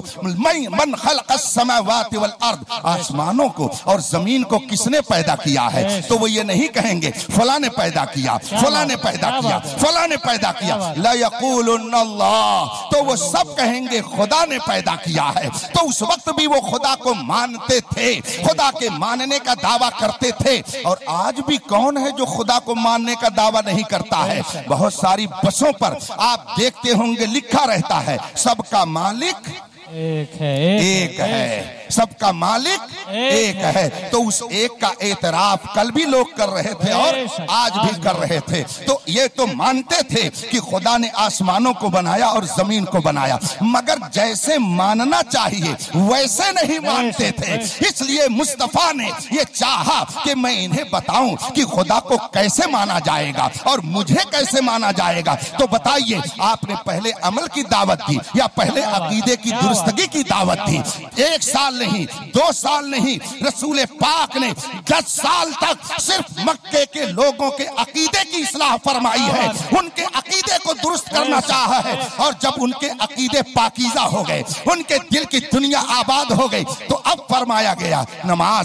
मन खलक़स समावाति वल अर्द, आसमानों को और जमीन को किसने पैदा किया है, तो वो ये नहीं कहेंगे फलां ने पैदा किया, फलां ने पैदा किया, फलां ने पैदा किया, ला यक़ूलुन अल्लाह, तो वो सब कहेंगे खुदा ने पैदा किया है। तो उस वक्त भी वो खुदा को मानते थे, खुदा के मानने का दावा करते थे। और आज भी कौन है जो खुदा को मानने का दावा नहीं करता है? बहुत सारी बसों पर आप देखते होंगे लिखा रहता है, सबका मालिक एक है, एक है, सबका मालिक एक है। तो उस एक का एतराफ कल भी लोग कर रहे थे और आज भी कर रहे थे। तो ये तो मानते थे कि खुदा ने आसमानों को बनाया और जमीन को बनाया, मगर जैसे मानना चाहिए वैसे नहीं मानते थे। इसलिए मुस्तफा ने ये चाहा कि मैं इन्हें बताऊं कि खुदा को कैसे माना जाएगा और मुझे कैसे माना जाएगा। तो बताइए, आपने पहले अमल की दावत दी या पहले अकीदे की दुरुस्तगी की दावत दी? 1 साल नहीं, 2 साल नहीं, रसूल पाक ने 10 साल तक सिर्फ मक्के के लोगों के अकीदे की इस्लाह फरमाई है, उनके अकीदे को दुरुस्त करना चाहा है। और जब उनके अकीदे पाकीज़ा हो गए, उनके दिल की दुनिया आबाद हो गई, तो अब फरमाया गया नमाज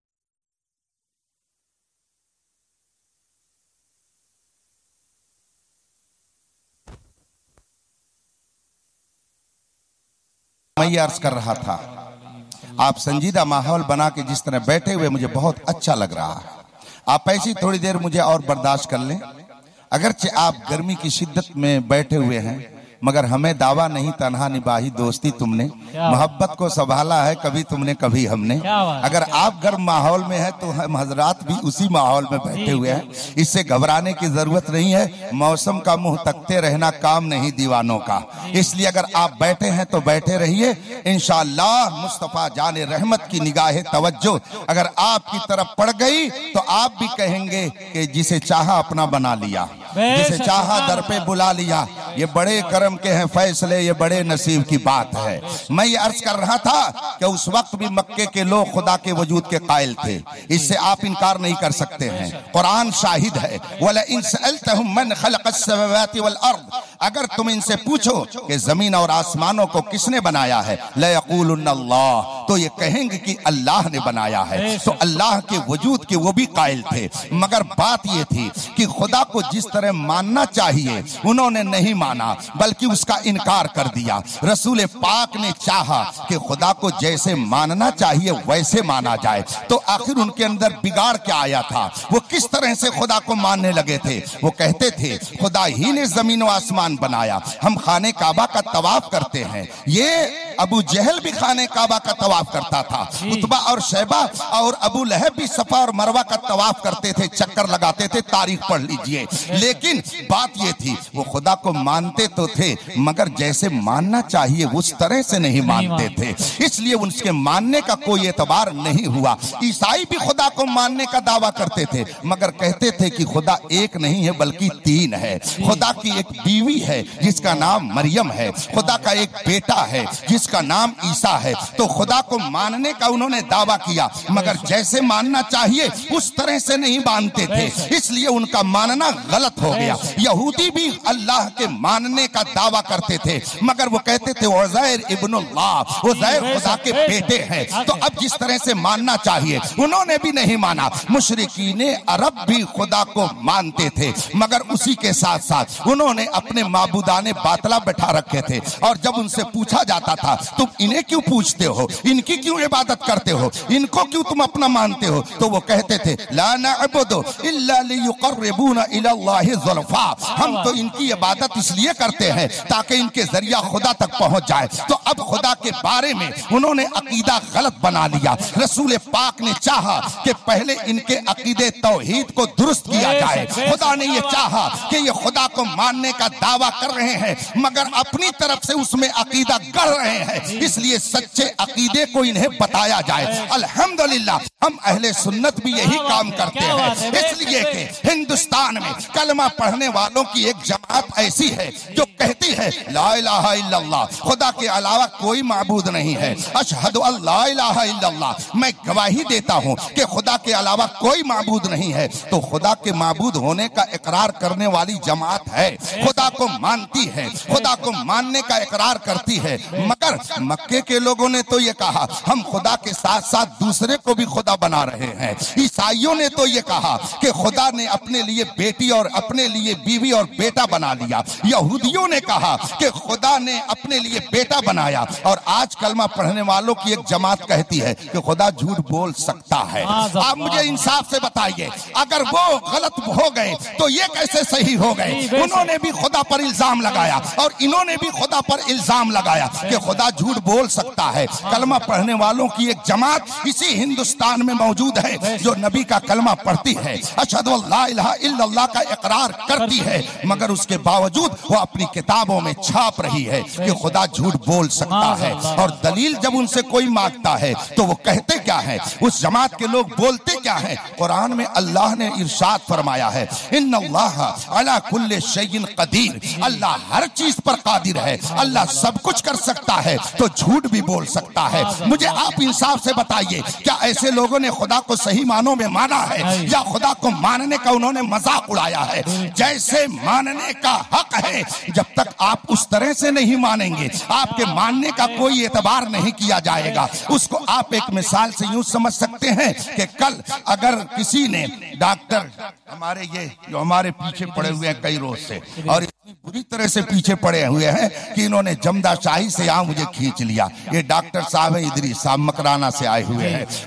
मैं अर्ज कर रहा था। आप संजीदा माहौल बना के जिस तरह बैठे हुए मुझे बहुत अच्छा लग रहा है। आप ऐसी थोड़ी देर मुझे और बर्दाश्त कर लें। अगरचे आप गर्मी की शिद्दत में बैठे हुए हैं, मगर हमें दावा नहीं तन्हा निभाई दोस्ती तुमने, मोहब्बत को संभाला है कभी तुमने कभी हमने। अगर आप गर्म माहौल में है तो हम हजरात भी उसी माहौल में बैठे हुए हैं, इससे घबराने की जरूरत नहीं है। मौसम का मुंह तकते रहना काम नहीं दीवानों का, इसलिए अगर आप बैठे हैं तो बैठे रहिए। इंशाअल्लाह मुस्तफा जाने रहमत की निगाहे तवज्जो अगर आपकी तरफ पड़ गई तो आप भी कहेंगे कि जिसे चाहा अपना बना लिया, जिसे चाहा दर पे बुला लिया। ये बड़े करम के हैं फैसले, ये बड़े नसीब की बात है। मैं ये अर्ज कर रहा था कि उस वक्त भी मक्के के लोग खुदा के वजूद के कायल थे, इससे आप इनकार नहीं कर सकते हैं। कुरान शाहिद है, वला इन सअल्तहुम मन खलक़स समावाति वल अर्द, अगर तुम इनसे पूछो कि जमीन और आसमानों को किसने बनाया है, लयक़ूलुन अल्लाह, तो ये कहेंगे कि अल्लाह ने बनाया है। तो अल्लाह के वजूद के वो भी कायल थे, मगर बात ये थी कि खुदा को जिस तरह मानना चाहिए उन्होंने नहीं माना, बल्कि उसका इनकार कर दिया। रसूल पाक ने चाहा कि खुदा को जैसे मानना चाहिए वैसे माना जाए, तो आखिर उनके अंदर बिगाड़ क्या आया था? वो किस तरह से खुदा को मानने लगे थे? वो कहते थे खुदा ही ने जमीन व आसमान बनाया, हम खाने काबा का तवाफ करते हैं। ये अबू जहल भी खाने काबा का तवाफ करता था, उतबा और शैबा और अबू लहब भी सफा और मरवा का तवाफ करते थे, चक्कर लगाते थे, तारीख पढ़ लीजिए। लेकिन बात ये थी वो खुदा को मानते तो थे मगर जैसे मानना चाहिए उस तरह से नहीं मानते थे, इसलिए उनके मानने का कोई एतबार नहीं हुआ। ईसाई भी खुदा को मानने का दावा करते थे मगर कहते थे कि खुदा एक नहीं है बल्कि तीन है। खुदा की एक बीवी है जिसका नाम मरियम है, खुदा का एक बेटा है जिसका नाम ईसा है। तो खुदा को मानने का उन्होंने दावा किया मगर जैसे मानना चाहिए उस तरह से नहीं मानते थे, इसलिए उनका मानना गलत हो गया। यहूदी भी अल्लाह के मानने का दावा करते थे मगर वो कहते थे उज़ैर इब्नुल्लाह, उज़ैर खुदा के बेटे हैं। तो अब जिस तरह से मानना चाहिए उन्होंने भी नहीं माना। मुशरिकीने अरब भी खुदा को मानते थे मगर उसी के साथ साथ उन्होंने अपने माबूदाने बातला बैठा रखे थे, और जब उनसे पूछा जाता था तुम इन्हें क्यों पूछते हो, इनकी क्यों इबादत करते हो, इनको क्यों तुम अपना मानते हो, तो वो कहते थे ला नअबुदु इल्ला लियुक़र्रिबूना इलल्लाहि ज़ुल्फ़ा, हम तो इनकी इबादत इसलिए करते हैं ताकि इनके जरिया खुदा तक पहुंच जाए। तो अब खुदा के बारे में उन्होंने अकीदा गलत बना लिया। रसूल पाक ने चाहा कि पहले इनके अकीदे तौहीद को दुरुस्त किया जाए। खुदा ने ये चाहा कि ये खुदा को मानने का दावा कर रहे हैं मगर अपनी तरफ से उसमें अकीदा गढ़ रहे हैं, इसलिए सच्चे अकीदे को इन्हें बताया जाए। अल्हम्दुलिल्लाह हम अहले सुन्नत भी यही काम करते हैं, इसलिए कि हिंदुस्तान में कलमा पढ़ने वालों की एक जमात ऐसी है जो कहती है ला इलाहा इल्लल्लाह, खुदा के अलावा कोई माबूद नहीं है। अशहदु अल्ला इलाहा इल्लल्लाह, मैं गवाही देता हूँ कि खुदा के अलावा कोई माबूद नहीं है। तो खुदा के माबूद होने का इकरार करने वाली जमात है, खुदा को मानती है, खुदा को मानने का इकरार करती है। मगर मक्के के लोगों ने तो ये कहा हम खुदा के साथ साथ दूसरे को भी खुदा बना रहे हैं। ईसाइयों ने तो ये कहा कि खुदा ने अपने लिए बेटी और अपने लिए बीवी और बेटा बना लिया। यहूदियों ने कहा कि खुदा ने अपने लिए बेटा बनाया, और आज कलमा पढ़ने वालों की एक जमात कहती है कि खुदा झूठ बोल सकता है। आप मुझे इंसाफ से बताइए, अगर वो गलत हो गए तो ये कैसे सही हो गए? उन्होंने भी खुदा पर इल्जाम लगाया और इन्होंने भी खुदा पर इल्जाम लगाया कि खुदा झूठ बोल सकता है। कलमा पढ़ने वालों की एक जमात इसी हिंदुस्तान में मौजूद है जो नबी का कलमा पढ़ती है, अशहदु अल्ला इलाहा इल्लल्लाह का इकरार करती है, मगर उसके बावजूद वो अपनी किताबों में छाप रही है कि खुदा झूठ बोल सकता है। और दलील जब उनसे कोई मांगता है तो वो कहते क्या है, उस जमात के लोग बोलते क्या है? कुरान में अल्लाह ने इरशाद फरमाया है इन्नल्लाह अला कुल्ली शैइन कदीर, अल्लाह हर चीज पर कादिर है, अल्लाह सब कुछ कर सकता है, तो झूठ भी बोल सकता है। मुझे आप इंसाफ से बताइए, क्या ऐसे लोगों ने खुदा को सही मानों में माना है या खुदा को मानने का उन्होंने मजाक उड़ाया है? जैसे मानने का हक है, जब तक आप उस तरह से नहीं मानेंगे आपके मानने का कोई एतबार नहीं किया जाएगा। उसको आप एक मिसाल से यूं समझ सकते हैं कि कल अगर किसी ने डॉक्टर हमारे ये जो हमारे पीछे पड़े हुए हैं कई रोज से, और इतनी बुरी तरह से पीछे पड़े हुए हैं कि इन्होंने जमदा शाही से यहाँ मुझे खींच लिया। ये डॉक्टर साहब है इदरीस साहब मकराना से आए हुए हैं, फोन पर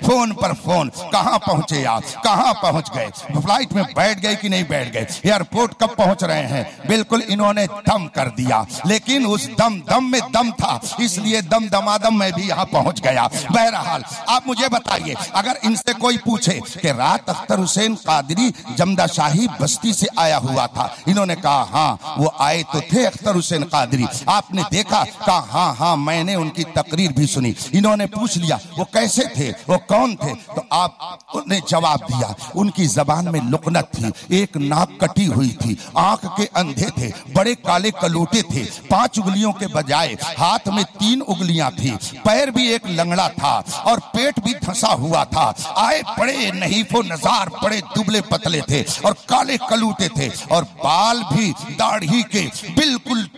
पर फोन, कहां पहुंचे आप, कहां पहुंच गए, फ्लाइट में बैठ गए कि नहीं बैठ गए, एयरपोर्ट कब पहुंच रहे हैं। बिल्कुल इन्होंने दम कर दिया, लेकिन उस दम में दम था, इसलिए दमादम में भी यहां पहुंच गया। बहरहाल आप मुझे बताइए, अगर इनसे कोई पूछे कि रात अख्तर हुसैन कादरी जमदा शाही बस्ती से आया हुआ था, इन्होंने कहा हाँ वो आए तो थे अख्तर हुसैन कादरी, आपने देखा, कहा हाँ हाँ मैंने उनकी तकरीर भी सुनी। इन्होंने पूछ लिया वो कैसे थे, वो कौन थे, तो आपने जवाब दिया उनकी जबान में लुकनत थी, एक नाक कटी हुई थी, आंख के अंधे थे, बड़े काले कलूटे थे, 5 उंगलियों के बजाय हाथ में 3 उंगलियां थी, पैर भी एक लंगड़ा था और पेट भी धंसा हुआ था, आए बड़े नहीफो नजार, बड़े दुबले पतले थे और काले कलूटे थे, और बाल भी दाढ़ी के बिल्कुल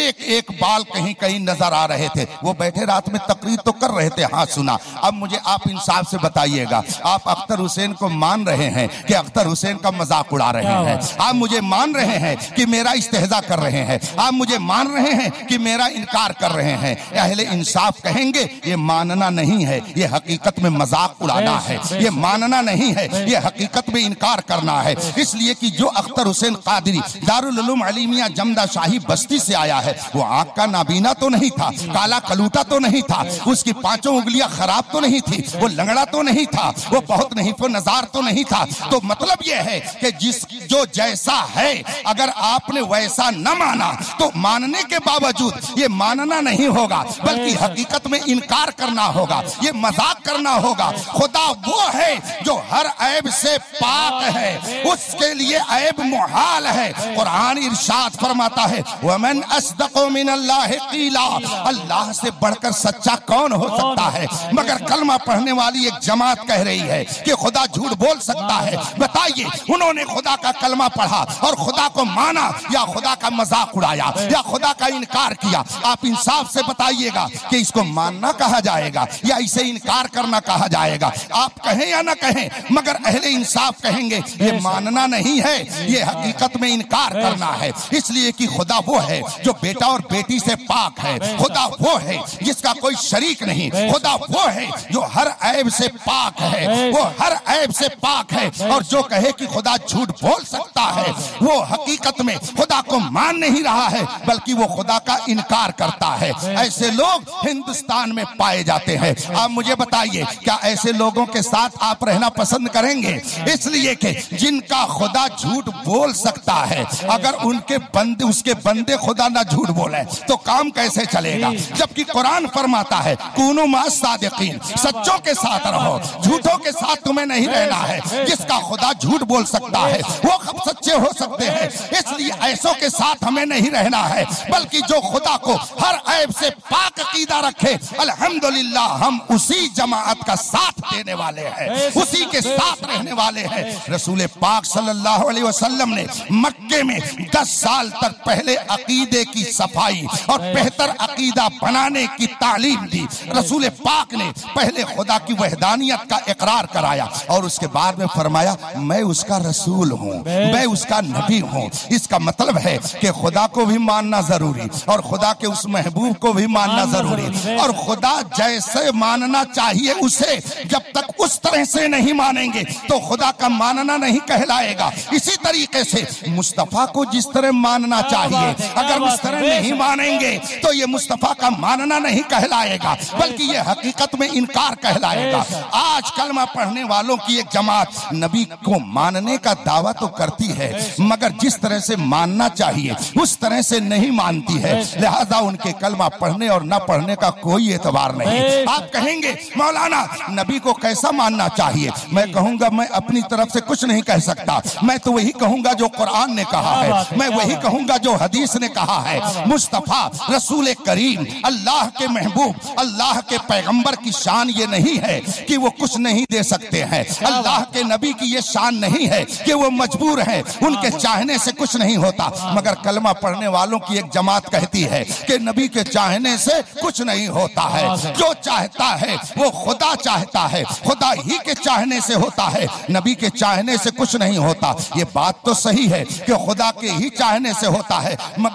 एक बाल कहीं कहीं नजर आ रहे थे। वो बैठे रात में तकरीर तो कर रहे थे, हाँ सुना। अब मुझे आप इंसाफ से बताइएगा, आप अख्तर हुसैन को मान रहे हैं कि अख्तर हुसैन का मजाक उड़ा रहे हैं? आप मुझे मान रहे हैं कि मेरा इस्तेहजा कर रहे हैं? आप मुझे मान रहे हैं कि मेरा इनकार कर रहे हैं? अहले इंसाफ कहेंगे ये मानना नहीं है, ये हकीकत में मजाक उड़ाना है, ये मानना नहीं है, ये हकीकत में इनकार करना है। इसलिए कि जो अख्तर हुसैन कादरी दारुल उलूम अलीमिया जमदा शाही बस्ती से आया है, वो आंख का नाबीना तो नहीं था, काला कलूटा तो नहीं था, उसकी 5 उंगलियां खराब तो नहीं थी, वो लंगड़ा तो नहीं था, वो बहुत नहीफो नजार तो नहीं था। तो मतलब यह है कि जो जैसा है अगर आपने वैसा न माना तो मानने के बावजूद ये मानना नहीं होगा, बल्कि हकीकत में इनकार करना होगा, ये मजाक करना होगा। खुदा वो है जो हर ऐब से पाक है, उसके लिए ऐब मुहाल है। कुरान इरशाद फरमाता है वमन अस्दक़ु मिनल्लाहि क़ीला, अल्लाह से बढ़कर सच्चा कौन हो सकता है। मगर कलमा पढ़ने वाली एक जमात कह रही है कि खुदा झूठ बोल सकता है। बताइए उन्होंने खुदा का कलमा पढ़ा और खुदा को माना, या खुदा का मजाक उड़ाया, या खुदा का इनकार किया? आप इंसाफ से बताइएगा कि इसको मानना कहा जाएगा या इसे इनकार करना कहा जाएगा? आप कहें या ना कहें, मगर अहले इंसाफ कहेंगे ये मानना नहीं है, ये हकीकत में इनकार करना है। इसलिए कि खुदा वो है जो बेटा और बेटी से पाक है, खुदा वो है जिसका कोई शरीक नहीं, खुदा वो है जो हर ऐब से पाक है, वो हर ऐब से पाक है। और जो कहे कि खुदा झूठ बोल सकता है, वो हकीकत में खुदा को मान नहीं रहा है, बल्कि वो खुदा का इनकार करता है। ऐसे लोग हिंदुस्तान में पाए जाते हैं। आप मुझे बताइए क्या ऐसे लोगों के साथ आप रहना पसंद करेंगे? इसलिए कि जिनका खुदा झूठ बोल सकता है, अगर उनके बंदे, उसके बंदे खुदा ना झूठ बोले तो काम कैसे चलेगा? जबकि कुरान फरमाता है कूनू मास सादिकीन, सच्चों के साथ रहो, झूठों के साथ तुम्हें नहीं रहना है। जिसका खुदा झूठ बोल सकता है वो कब सच्चे हो सकते हैं? इसलिए ऐसों के साथ हमें नहीं रहना है, बल्कि जो खुदा को हर ऐब से पाक अकीदा रखे, अल्हम्दुलिल्लाह हम उसी जमाअत का साथ देने वाले हैं, उसी के साथ रहने वाले हैं। रसूल पाक सल्लल्लाहु अलैहि वसल्लम ने मक्के में 10 साल तक पहले अकीदे की सफाई और बेहतर अकीदा बनाने की तालीम दी। रसूल पाक ने पहले खुदा की वहदानियत का इकरार कराया और उसके बाद में फरमाया मैं उसका रसूल हूँ, मैं उसका नबी हूँ। इसका मतलब है कि खुदा को भी मानना जरूरी और खुदा के उस महबूब को भी मानना जरूरी, और खुदा जैसे मानना चाहिए उसे जब तक उस तरह से नहीं मानेंगे तो खुदा का मानना नहीं कहलाएगा। इसी तरीके से मुस्तफा को जिस तरह मानना चाहिए, अगर उस तरह नहीं मानेंगे तो ये मुस्तफा का मानना नहीं कहलाएगा, बल्कि ये हकीकत में इनकार कहलाएगा। आज कलमा पढ़ने वालों की एक जमात नबी को मानने का दावा तो करती है, मगर जिस तरह से मानना चाहिए उस तरह से नहीं मानती है, लिहाजा उनके कलमा पढ़ने और न पढ़ने का कोई एतबार नहीं। आप कहेंगे मौलाना नबी को कैसा मानना चाहिए? मैं कहूंगा मैं अपनी तरफ से कुछ नहीं कह सकता, मैं तो वही कहूंगा जो कुरान ने कहा है, मैं वही कहूंगा जो हदीस ने कहा है। मुस्तफा रसूल करीम अल्लाह के महबूब, अल्लाह के पैगंबर की शान ये नहीं है कि वो कुछ नहीं दे सकते हैं। अल्लाह के नबी की ये शान नहीं है कि वो मजबूर है, उनके चाहने से कुछ नहीं होता। मगर कलमा पढ़ने वालों की एक जमात कहती है कि नबी के चाहने से कुछ नहीं होता है, जो चाहता है वो खुदा चाहता है, खुदा ही के चाहने से होता है, नबी के चाहने से कुछ नहीं होता। ये बात तो सही है कि खुदा के ही चाहने से होता है, मगर ये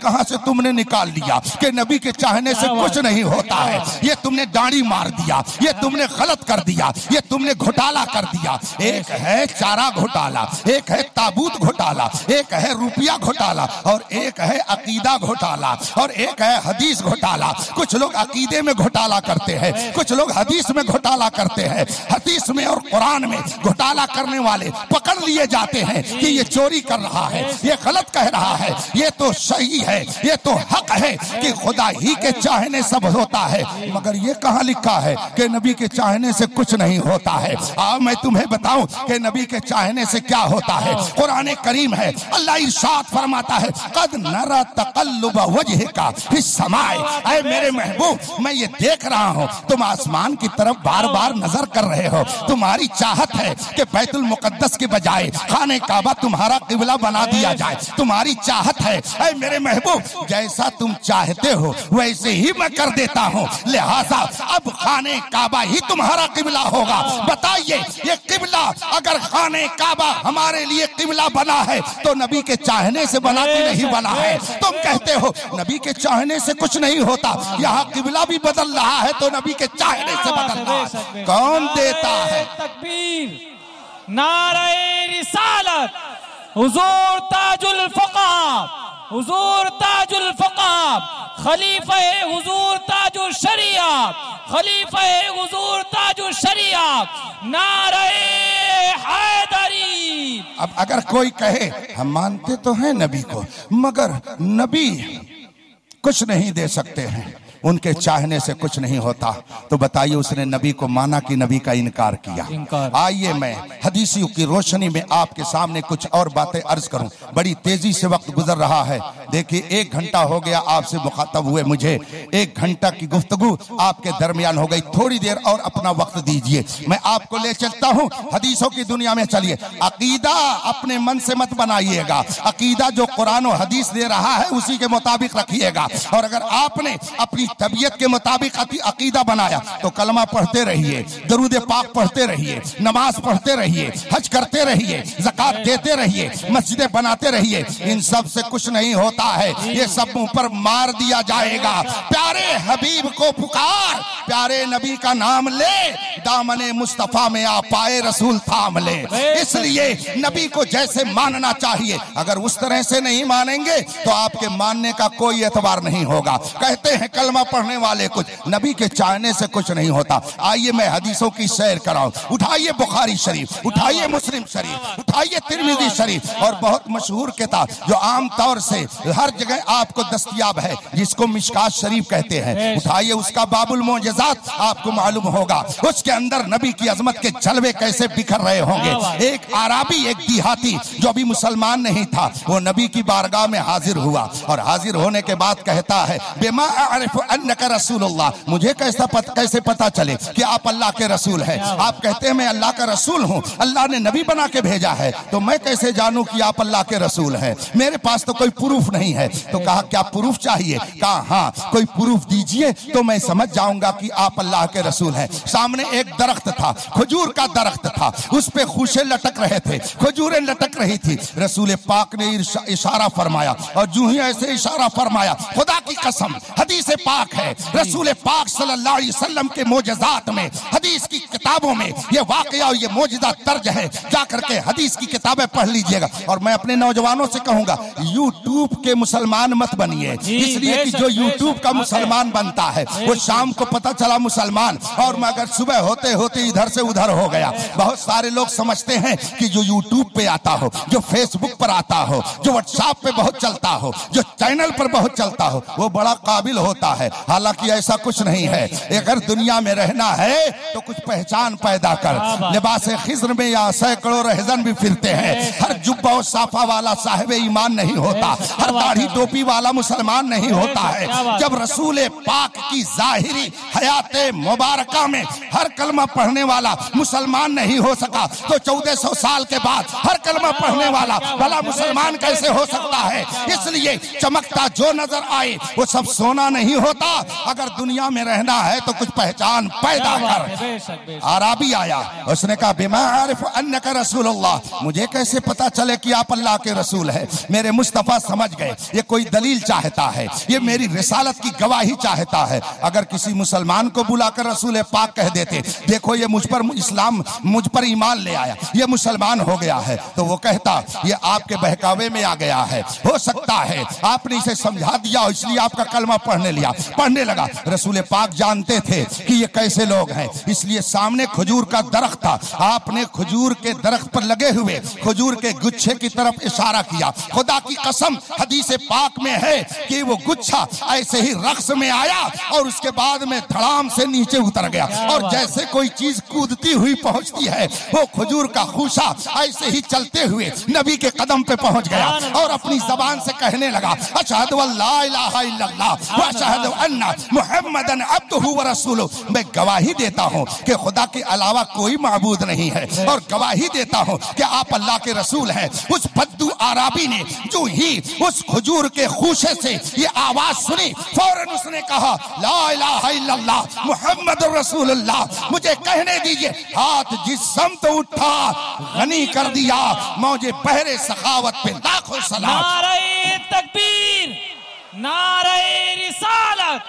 कहां से तुमने निकाल लिया कि नबी के चाहने से कुछ नहीं होता है? ये तुमने दाढ़ी मार दिया, ये तुमने गलत कर दिया, ये तुमने घोटाला कर दिया। एक है चारा घोटाला, एक है ताबूत घोटाला, एक है रुपया घोटाला, और एक है अकीदा घोटाला, और एक है हदीस घोटाला। कुछ लोग अकीदे में घोटाला करते हैं, कुछ लोग हदीस में घोटाला करते हैं। हदीस में और कुरान में घोटाला करने वाले पकड़ लिए जाते हैं कि ये चोरी कर रहा है, ये गलत कह रहा है, ये तो सही है, ये तो हक है कि खुदा ही के चाहने सब होता है। मगर ये कहां लिखा है कि नबी के चाहने से कुछ नहीं होता है? आओ मैं तुम्हें बताऊं कि नबी के चाहने से क्या होता है। कुरान करीम है, अल्लाह इरशाद फरमाता है, कद नरा तक़ल्लुब वजहिका फिस समाए। ऐ मेरे महबूब, मैं ये देख रहा हूं तुम आसमान की तरफ बार बार नजर कर रहे हो। तुम्हारी चाहत है कि बैतुल मुकद्दस के बजाय खाने काबा तुम्हारा किबला बना दिया जाए। तुम्हारी चाहत है ऐ मेरे महबूब, जैसा तुम चाहते हो वैसे ही मैं कर देता हूँ, लिहाजा अब खाने काबा ही तुम्हारा किबला होगा। बताइए, ये किबला अगर खाने काबा हमारे लिए किबला बना है तो नबी के चाहने से बना कि नहीं बना है? तुम कहते हो नबी के चाहने से कुछ नहीं होता, यहाँ किबला भी बदल रहा है तो नबी के चाहने से बदल रहा है। कौन देता है? तकबीर, नारे रिसालत, हुजूर ताजुल फुक़हा, हुजूर ताजुल फुक़हा, खलीफा हुजूर ताजुल शरिया, खलीफा हुजूर ताजुल शरिया, नारे हैदरी। अब अगर कोई कहे हम मानते तो हैं नबी को, मगर नबी कुछ नहीं दे सकते हैं, उनके चाहने से कुछ नहीं होता, तो बताइए उसने नबी को माना कि नबी का इनकार किया? आइए मैं हदीसियों की रोशनी में आपके सामने कुछ और बातें अर्ज करूं। बड़ी तेजी से वक्त गुजर रहा है। देखिए 1 घंटा हो गया आपसे मुखातब हुए, मुझे 1 घंटा की गुफ्तगू आपके दरमियान हो गई। थोड़ी देर और अपना वक्त दीजिए, मैं आपको ले चलता हूं हदीसों की दुनिया में। चलिए, अकीदा अपने मन से मत बनाइएगा, अकीदा जो कुरान और हदीस दे रहा है उसी के मुताबिक रखिएगा। और अगर आपने अपनी तबीयत के मुताबिक अकीदा बनाया तो कलमा पढ़ते रहिए, दरूद पाक पढ़ते रहिए, नमाज पढ़ते रहिए, हज करते रहिए, ज़कात देते रहिए, मस्जिदें बनाते रहिए। इन सब से कुछ नहीं होता है, ये सब मुंह पर मार दिया जाएगा। प्यारे हबीब को पुकार, प्यारे नबी का नाम ले, दामने मुस्तफा में आ पाए रसूल थाम ले। इसलिए नबी को जैसे मानना चाहिए, अगर उस तरह से नहीं मानेंगे तो आपके मानने का कोई एतबार नहीं होगा। कहते हैं कलमा पढ़ने वाले कुछ, नबी के चाहने से कुछ नहीं होता। आइए मैं हदीसों की सैर कराऊं। उठाइए बुखारी शरीफ, उठाइए मुस्लिम शरीफ, उठाइए तिरमिज़ी शरीफ, और बहुत मशहूर किताब जो आम तौर से हर जगह आपको दस्तयाब है, जिसको मिशकात शरीफ कहते हैं, उठाइए उसका बाबुल मोजज़ात। आपको मालूम होगा उसके अंदर नबी की अजमत के जलवे कैसे बिखर रहे होंगे। एक आराबी, एक देहाती जो अभी मुसलमान नहीं था, वो नबी की बारगाह में हाजिर हुआ, और हाजिर होने के बाद कहता है, बिमा अअरिफु अन्नका रसूलुल्लाह, मुझे कैसे पता चले कि आप अल्लाह के रसूल हैं? आप कहते हैं मैं अल्लाह का रसूल हूँ, अल्लाह ने नबी बना के भेजा है, तो मैं कैसे जानूं कि आप अल्लाह के रसूल हैं? मेरे पास तो कोई प्रूफ नहीं है। तो कहा क्या प्रूफ चाहिए? कहा हाँ, कोई प्रूफ दीजिए तो मैं समझ जाऊंगा कि आप अल्लाह के रसूल हैं। सामने एक दरख्त था, खजूर का दरख्त था, उस पे खूशे लटक रहे थे, खजूरें लटक रही थी। रसूल पाक ने इशारा फरमाया, और जो ही ऐसे इशारा फरमाया, खुदा की कसम हदीस पाक है, रसूल पाक सल्लल्लाहु अलैहि वसल्लम के मोजज़ात में, हदीस की किताबों में ये वाकया और ये मोजज़ा दर्ज है। जाकर के हदीस की किताबें पढ़ लीजिएगा। और मैं अपने नौजवानों से कहूंगा, यूट्यूब के मुसलमान मत बनिए, इसलिए कि जो यूट्यूब का मुसलमान बनता है वो शाम को पता चला मुसलमान, और मगर सुबह होते होते इधर से उधर हो गया। बहुत सारे लोग समझते हैं कि जो यूट्यूब पे आता हो, जो फेसबुक पर आता हो, जो व्हाट्सएप पे बहुत चलता हो, जो चैनल पर बहुत चलता हो, वो बड़ा काबिल होता है। हालांकि ऐसा कुछ नहीं है। अगर दुनिया में रहना है तो कुछ पहचान पैदा कर। लिबास खिज़्र में या सैकड़ों रहज़न भी फिरते हैं। हर जुब्बा और साफा वाला साहिब ईमान नहीं होता, हर दाढ़ी टोपी वाला मुसलमान नहीं होता है। जब रसूल पाक की जाहिरी हयात मुबारका में हर कलमा पढ़ने वाला मुसलमान नहीं हो सका, तो 1400 साल के बाद हर कलमा पढ़ने वाला भला मुसलमान कैसे हो सकता है? इसलिए चमकता जो नजर आए वो सब सोना नहीं होता। अगर दुनिया में रहना है तो कुछ पहचान पैदा कर। आराबी आया, उसने कहा बिमा आरिफ अन्नका रसूलुल्लाह, मुझे कैसे पता चले कि आप अल्लाह के रसूल है। मेरे मुस्तफा समझ गए ये कोई दलील चाहता है, ये मेरी रिसालत की गवाही चाहता है। अगर किसी मुसलमान को बुलाकर रसूल पाक कह देते देखो ये मुझ पर इस्लाम, मुझ पर ईमान ले आया, ये मुसलमान हो गया है, तो वो कहता ये आपके बहकावे में आ गया है। हो सकता है आपने इसे समझा दिया इसलिए आपका कलमा पढ़ने लगा। रसूल पाक जानते थे कि ये कैसे लोग हैं, इसलिए सामने खजूर का दरख्त था, आपने खजूर के दरख्त पर लगे हुए खजूर के गुच्छे की तरफ इशारा किया। खुदा की कसम हदीस पाक में है कि वो गुच्छा ऐसे ही रक्स में आया और उसके बाद में धड़ाम से नीचे उतर गया, और जैसे कोई चीज कूदती हुई पहुंचती है वो खजूर का खूसा ऐसे ही चलते हुए नबी के कदम पे पहुंच गया और अपनी जबान से कहने लगा अशहदु अल्ला इलाहा इल्लल्लाह व अशहदु अन्ना मुहम्मदन अब्दुहु व रसूलुहु। मैं गवाही देता हूं कि खुदा के अलावा कोई माबूद नहीं है, और गवाही देता हूं कि आप अल्लाह के रसूल हैं। उस बद्दू आराबी ने जो ही उस खजूर के खूसे से ये आवाज सुनी, फौरन उसने कहा ला इलाहा इल्लल्लाह मुहम्मदुर रसूलुल्लाह। मुझे कहने दीजिए, हाथ जिस समत उठा गनी कर दिया, मौजे बहरे सखावत पे लाखों सलाम। नारे तकबीर, नारे रिसालत,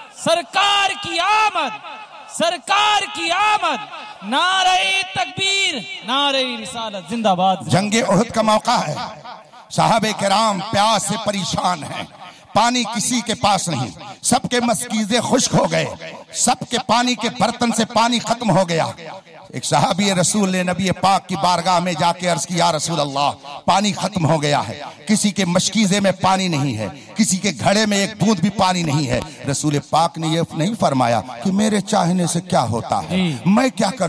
सरकार की आमद, सरकार की आमद, नारे तकबीर, नारे रिसालत, जिंदाबाद। जंगे ओहद का मौका है, साहबे किराम प्यास से परेशान हैं, पानी किसी के पास नहीं, सबके मस्कीज़े खुश्क हो गए, सबके पानी के बर्तन से पानी खत्म हो गया। एक सहाबी रसूल ने नबी पाक की बारगाह में जाके अर्ज किया, रसूल अल्लाह पानी खत्म हो गया है, किसी के मशकीज़े में पानी नहीं है, किसी के घड़े में एक बूंद भी पानी नहीं है। रसूल पाक ने ये नहीं फरमाया कि मेरे चाहने से क्या होता है, मैं क्या कर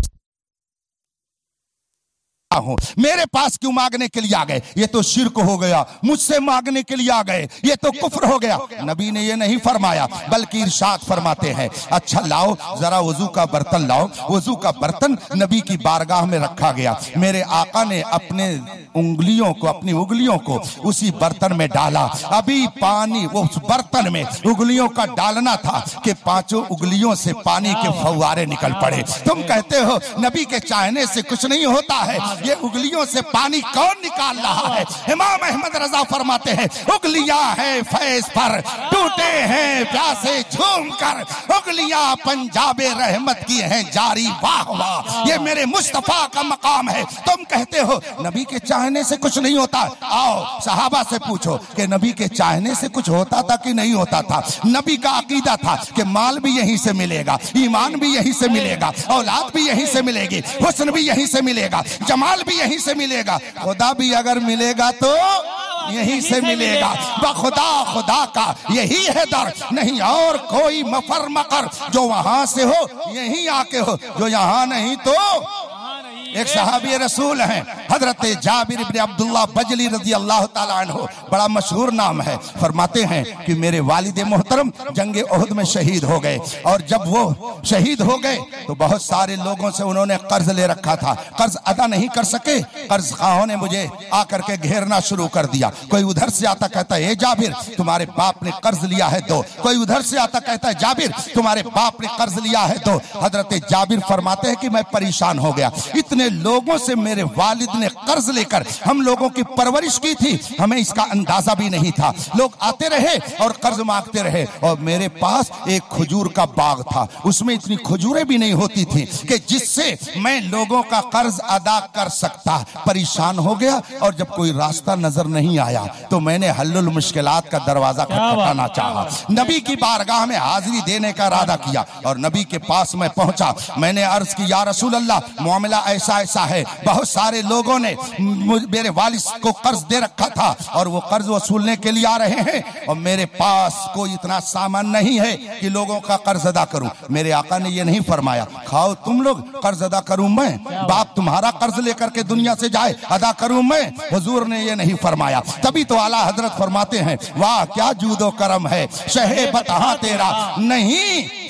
हूं, मेरे पास क्यों मांगने के लिए आ गए, ये तो शिर्क हो गया, मुझसे मांगने के लिए आ गए, ये तो कुफ्र हो गया। नबी ने ये नहीं फरमाया, बल्कि इरशाद फरमाते हैं अच्छा लाओ जरा वजू का बर्तन लाओ। वजू का बर्तन नबी की बारगाह में रखा गया, मेरे आका ने अपने उंगलियों को, अपनी उंगलियों को उसी बर्तन में डाला। अभी पानी वो उस बर्तन में उंगलियों का डालना था कि पांचों उंगलियों से पानी के फव्वारे निकल पड़े। तुम कहते हो नबी के चाहने से कुछ नहीं होता है, ये उंगलियों से पानी कौन निकाल रहा है? इमाम अहमद रजा फरमाते हैं उंगलियां हैं फैज पर, टूटे हैं प्यासे झूम कर, उंगलियां पंजाबे रहमत की हैं जारी, वाह वाह, ये मेरे मुस्तफा का मकाम है। तुम कहते हो नबी के चाहने से कुछ नहीं होता, आओ सहाबा से पूछो कि नबी के चाहने से कुछ होता था कि नहीं होता था। नबी का अकीदा था कि माल भी यहीं से मिलेगा, ईमान भी यहीं से मिलेगा, औलाद भी यहीं से मिलेगी, हुस्न भी यहीं से मिलेगा, जमाल भी यहीं से मिलेगा, खुदा भी अगर मिलेगा तो यहीं से मिलेगा। बखुदा खुदा का यही है दर, नहीं और कोई मफर मकर, जो वहां से हो यहीं आके हो, जो यहाँ नहीं तो। एक सहाबी रसूल हैं हजरत जाबिर इब्न अब्दुल्लाह बजली रजी अल्लाह ताला अन्हु, बड़ा मशहूर नाम है। फरमाते हैं कि मेरे वालिद मोहतरम जंगे ओहद में शहीद हो गए, और जब वो शहीद हो गए तो बहुत सारे लोगों से उन्होंने कर्ज ले रखा था, कर्ज अदा नहीं कर सके, कर्ज खाओं ने मुझे आकर के घेरना शुरू कर दिया। कोई उधर से आता कहता है जाबिर तुम्हारे बाप ने कर्ज लिया है दो, कोई उधर से आता कहता है जाबिर तुम्हारे बाप ने कर्ज लिया है दो। हजरत जाबिर फरमाते हैं कि मैं परेशान हो गया, इतने लोगों से मेरे वालिद ने कर्ज लेकर हम लोगों की परवरिश की थी, हमें इसका अंदाजा भी नहीं था। लोग आते रहे और कर्ज मांगते रहे, और मेरे पास एक खजूर का बाग था, उसमें इतनी खजूरें भी नहीं होती थी कि जिससे मैं लोगों का कर्ज अदा कर सकता। परेशान हो गया, और जब कोई रास्ता नजर नहीं आया तो मैंने हल्लुल मुश्किलात का दरवाजा खटखटाना चाहा, नबी की बारगाह में हाजिरी देने का इरादा किया, और नबी के पास मैं पहुंचा। मैंने अर्ज की या रसूल अल्लाह मामला ऐसा है, बहुत सारे लोगों ने मेरे वालिद को कर्ज दे रखा था और वो कर्ज वसूलने के लिए आ रहे हैं, और मेरे पास कोई इतना सामान नहीं है कि लोगों का कर्ज अदा करूं। मेरे आका ने ये नहीं फरमाया खाओ तुम लोग, कर्ज अदा करूं मैं, बाप तुम्हारा कर्ज लेकर के दुनिया से जाए अदा करूं मैं, हुजूर ने ये नहीं फरमाया। तभी तो आला हजरत फरमाते हैं वाह क्या जूदो करम है, शहे बता तेरा नहीं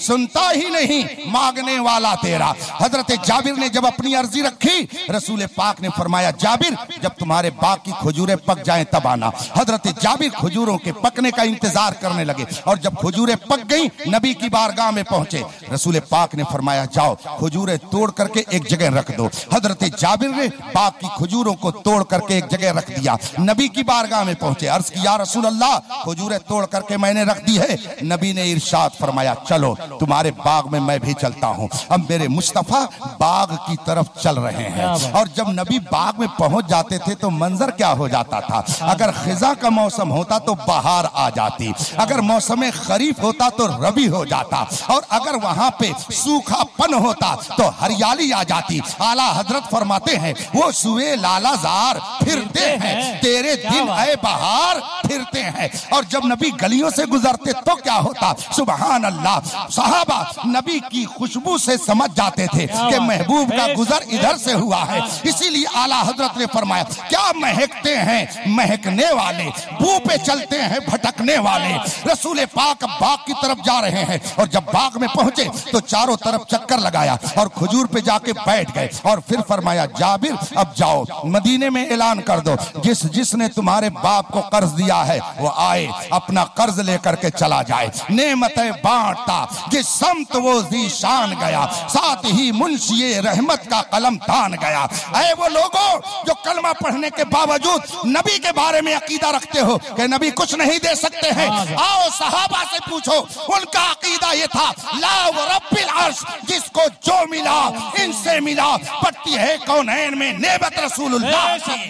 सुनता ही नहीं, मांगने वाला तेरा। हजरत जाबिर ने जब अपनी अर्जी रखी, रसूल पाक ने फरमाया जाबिर जब तुम्हारे बाग की खजूरें पक जाएं तब आना। हजरत जाबिर खजूरों के पकने का इंतजार करने लगे और जब खजूरें पक गईं, नबी की बारगाह में पहुंचे। रसूल पाक ने फरमाया जाओ खजूरें तोड़ करके एक जगह रख दो। हजरत जाबिर ने बाग की खजूरों को तोड़ करके एक जगह रख दिया। नबी की बारगाह में पहुंचे, अर्ज किया रसूल अल्लाह खजूरें तोड़ करके मैंने रख दी है। नबी ने इरशाद फरमाया चलो तुम्हारे बाग में मैं भी चलता हूं। अब मेरे मुस्तफा बाग की तरफ चल रहे हैं और जब नबी बाग में पहुंच जाते थे तो मंजर क्या हो जाता था। अगर खिजा का मौसम होता तो बहार आ जाती, अगर मौसम खरीफ होता तो रबी हो जाता, और अगर वहां पे सूखापन होता तो हरियाली आ जाती। आला हजरत फरमाते हैं वो सुए लालाजार फिरते हैं, तेरे दिन आए बहार फिरते हैं। और जब नबी गलियों से गुजरते तो क्या होता, सुबहान अल्लाह, सहाबा नबी की खुशबू से समझ जाते थे कि महबूब का गुजर इधर से हुआ है। इसीलिए आला हजरत ने फरमाया क्या महकते हैं महकने वाले, बू पे चलते हैं भटकने वाले। रसूल पाक बाग की तरफ जा रहे हैं और जब बाग में पहुंचे तो चारों तरफ चक्कर लगाया और खजूर पे जाके बैठ गए और फिर फरमाया जाबिर अब जाओ मदीने में ऐलान कर दो जिसने तुम्हारे बाप को कर्ज दिया है वो आए अपना कर्ज लेकर के चला जाए। नेमतें बांटता जिस समत वो जीशान गया, साथ ही मुंशी रहमत का कलम तान गया। ऐ वो लोगों जो कलमा पढ़ने के बावजूद नबी के बारे में अकीदा रखते हो कि नबी कुछ नहीं दे सकते हैं, आओ सहाबा से पूछो, उनका अकीदा ये था ला व रब्बिल अर्श, जिसको जो मिला इनसे मिला, पड़ती है कौनैन में नेमत रसूलुल्लाह।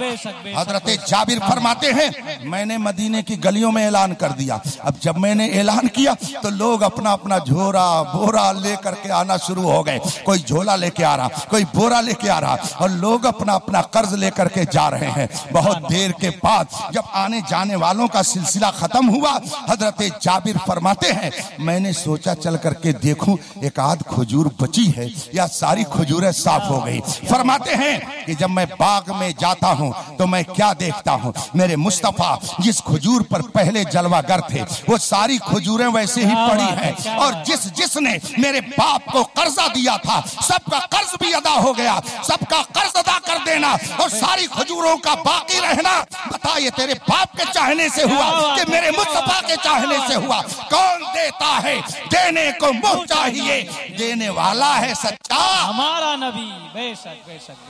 हजरत जाबिर फरमाते हैं मैंने मदीने की गलियों में ऐलान कर दिया। अब जब मैंने ऐलान किया तो लोग अपना अपना झोरा बोरा लेकर के आना शुरू हो गए। कोई झोला लेके आ रहा, कोई बोरा लेके आ रहा और लोग अपना अपना कर्ज लेकर के जा रहे हैं। बहुत देर के बाद जब आने जाने वालों का सिलसिला खत्म हुआ, हजरत जाबिर फरमाते हैं मैंने सोचा चल करके देखूं एक आध खजूर बची है या सारी खजूरें साफ हो गई। फरमाते हैं कि जब मैं बाग में जाता हूं तो मैं क्या देखता हूं, मेरे मुस्तफा जिस खजूर पर पहले जलवागर थे वो सारी खजूरें वैसे ही पड़ी हैं और जिसने मेरे बाप को कर्जा दिया था सबका कर्ज भी अदा हो गया। सबका कर्ज अदा कर देना और सारी खजूरों का बाकी रहना, बता ये तेरे बाप के चाहने से हुआ कि मेरे मुस्तफा के चाहने से हुआ। कौन देता है देने को मुँह चाहिए, देने वाला है सच्चा हमारा नबी। बेशक बेशक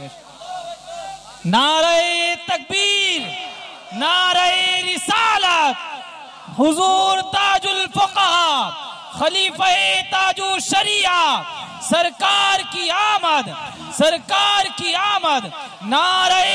बेशक। नारे तकबीर, नारे रिसालत, हुजूर ताजुल फुक़हा, खलीफे ताजु शरिया, सरकार की आमद, सरकार की आमद, नारे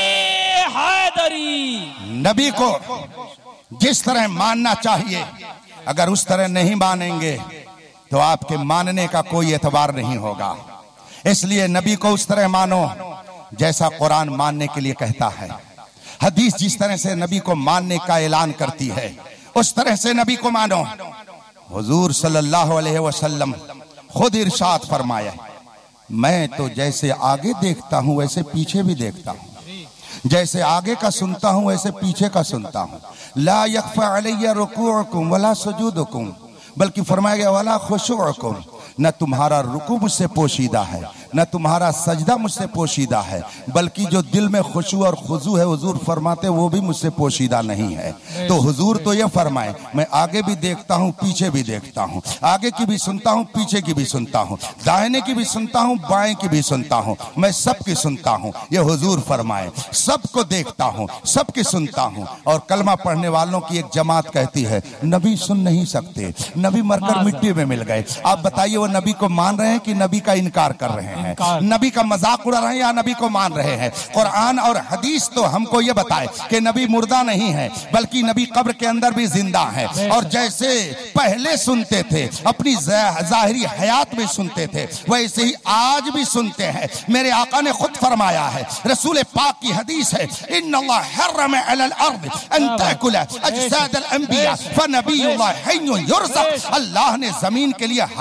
हैदरी। नबी को जिस तरह मानना चाहिए, अगर उस तरह नहीं मानेंगे तो आपके मानने का कोई एतबार नहीं होगा। इसलिए नबी को उस तरह मानो जैसा कुरान मानने के लिए कहता है। हदीस जिस तरह से नबी को मानने का ऐलान करती है उस तरह से नबी को मानो। हुजूर सल्लल्लाहु अलैहि वसल्लम खुद इरशाद फरमाया मैं तो जैसे आगे देखता हूं वैसे पीछे भी देखता हूं, जैसे आगे का सुनता हूं वैसे पीछे का सुनता हूं। ला यख्फा अलैया रुकूउकुम वला सुजूदुकुम, बल्कि फरमाया गया वला खुशूउकुम, न तुम्हारा रुकू मुझसे पोशीदा है न तुम्हारा सजदा मुझसे पोशीदा है, बल्कि जो दिल में खुशू और खुजू है हुजूर फरमाते वो भी मुझसे पोशीदा नहीं है। तो हुजूर तो ये फरमाए मैं आगे भी देखता हूँ पीछे भी देखता हूँ, आगे की भी सुनता हूँ पीछे की भी सुनता हूँ, दाहिने की भी सुनता हूँ बाएं की भी सुनता हूँ, मैं सबकी सुनता हूँ। ये हुजूर फरमाए सबको देखता हूँ सबकी सुनता हूँ। और कलमा पढ़ने वालों की एक जमात कहती है नबी सुन नहीं सकते, नबी मरकर मिट्टी में मिल गए। आप बताइए वो नबी को मान रहे हैं कि नबी का इनकार कर रहे हैं, नबी का मजाक उड़ा रहे हैं या नबी को मान रहे हैं। कुरान और हदीस तो हमको ये बताए कि नबी मुर्दा नहीं है बल्कि नबी कब्र के अंदर भी जिंदा है। और जैसे पहले सुनते थे अपनी जाहिरी हयात में सुनते थे वैसे ही आज भी सुनते हैं। मेरे आका ने खुद फरमाया है, रसूल पाक की हदीस है, इन्नल्लाह हर्रम अलल अर्द अन ताकुल अजसाद अल अंबिया फनबियुल्लाह हय्युन युरज़क़, अल्लाह ने जमीन के लिए हराम कर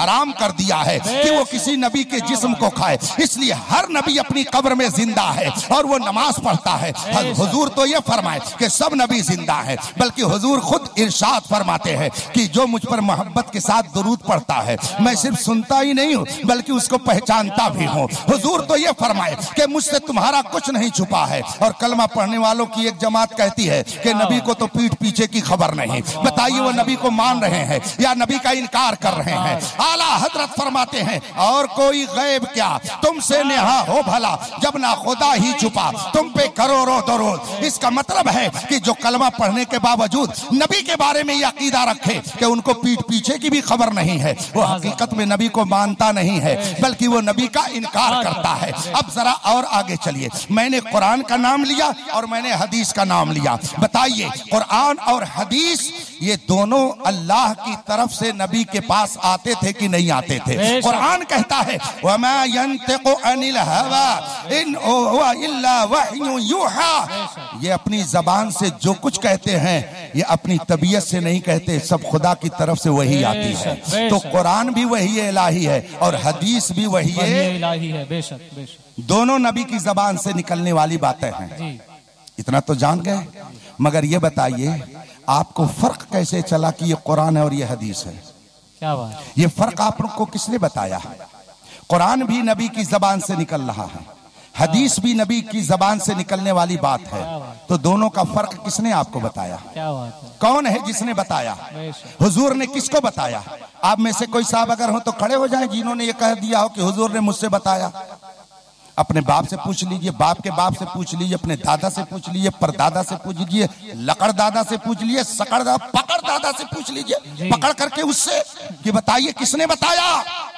कर दिया है कि वो किसी नबी के जिस्म को खाए, इसलिए हर नबी अपनी कब्र में जिंदा है और वो नमाज पढ़ता है। हुजूर तो ये फरमाए कि सब नबी जिंदा है, बल्कि हुजूर खुद इरशाद फरमाते हैं कि जो मुझ पर मोहब्बत के साथ दुरूद पढ़ता है मैं सिर्फ सुनता ही नहीं हूँ बल्कि उसको पहचानता भी हूँ। हुजूर तो ये फरमाए कि मुझसे तुम्हारा कुछ नहीं छुपा है। और कलमा पढ़ने वालों की एक जमात कहती है कि नबी को तो पीठ पीछे की खबर नहीं। बताइए वो नबी को मान रहे हैं या नबी का इनकार कर रहे हैं? आला हजरत फरमाते हैं और कोई गैब क्या तुमसे नेहा हो भला जब ना खुदा ही छुपा तुम पे करोड़ों दरूद। इसका मतलब है कि जो कलमा पढ़ने के बावजूद नबी के बारे में ये अकीदा रखे कि उनको पीठ पीछे की भी खबर नहीं है, वो हकीकत में नबी को मानता नहीं है बल्कि वो नबी का इनकार करता है। अब जरा और आगे चलिए, मैंने कुरान का नाम लिया और मैंने हदीस का नाम लिया। बताइए कुरान और हदीस ये दोनों अल्लाह की तरफ से नबी के पास आते थे कि नहीं आते थे? कुरान कहता है वमा यंतिकु अनिल हवा इन हुवा इल्ला वह्यु यूहा। ये अपनी जबान से जो कुछ कहते हैं ये अपनी तबीयत से नहीं कहते, सब खुदा की तरफ से वही आती है। तो कुरान भी वही इलाही है और हदीस भी वही इलाही है। बेशक बेशक दोनों नबी की जबान से निकलने वाली बातें हैं। इतना तो जान गए, मगर ये बताइए आपको फर्क कैसे चला कि ये कुरान है और ये हदीस है? क्या बात? ये फर्क आपको किसने बताया? कुरान भी नबी की जबान से निकल रहा है, हदीस भी नबी की जबान से निकलने वाली बात है, तो दोनों का फर्क किसने आपको बताया? क्या बात है? कौन है जिसने बताया? हुजूर ने किसको बताया? आप में से कोई साहब अगर हो तो खड़े हो जाएं जिन्होंने ये कह दिया हो कि हुजूर ने मुझसे बताया। अपने बाप से पूछ लीजिए, बाप के बाप से पूछ लीजिए, अपने दादा से पूछ लीजिए, परदादा से पूछ लीजिए, लकड़ दादा से पूछ लीजिए, सकड़ दादा पकड़ दादा से पूछ लीजिए, पकड़ करके उससे कि बताइए किसने बताया।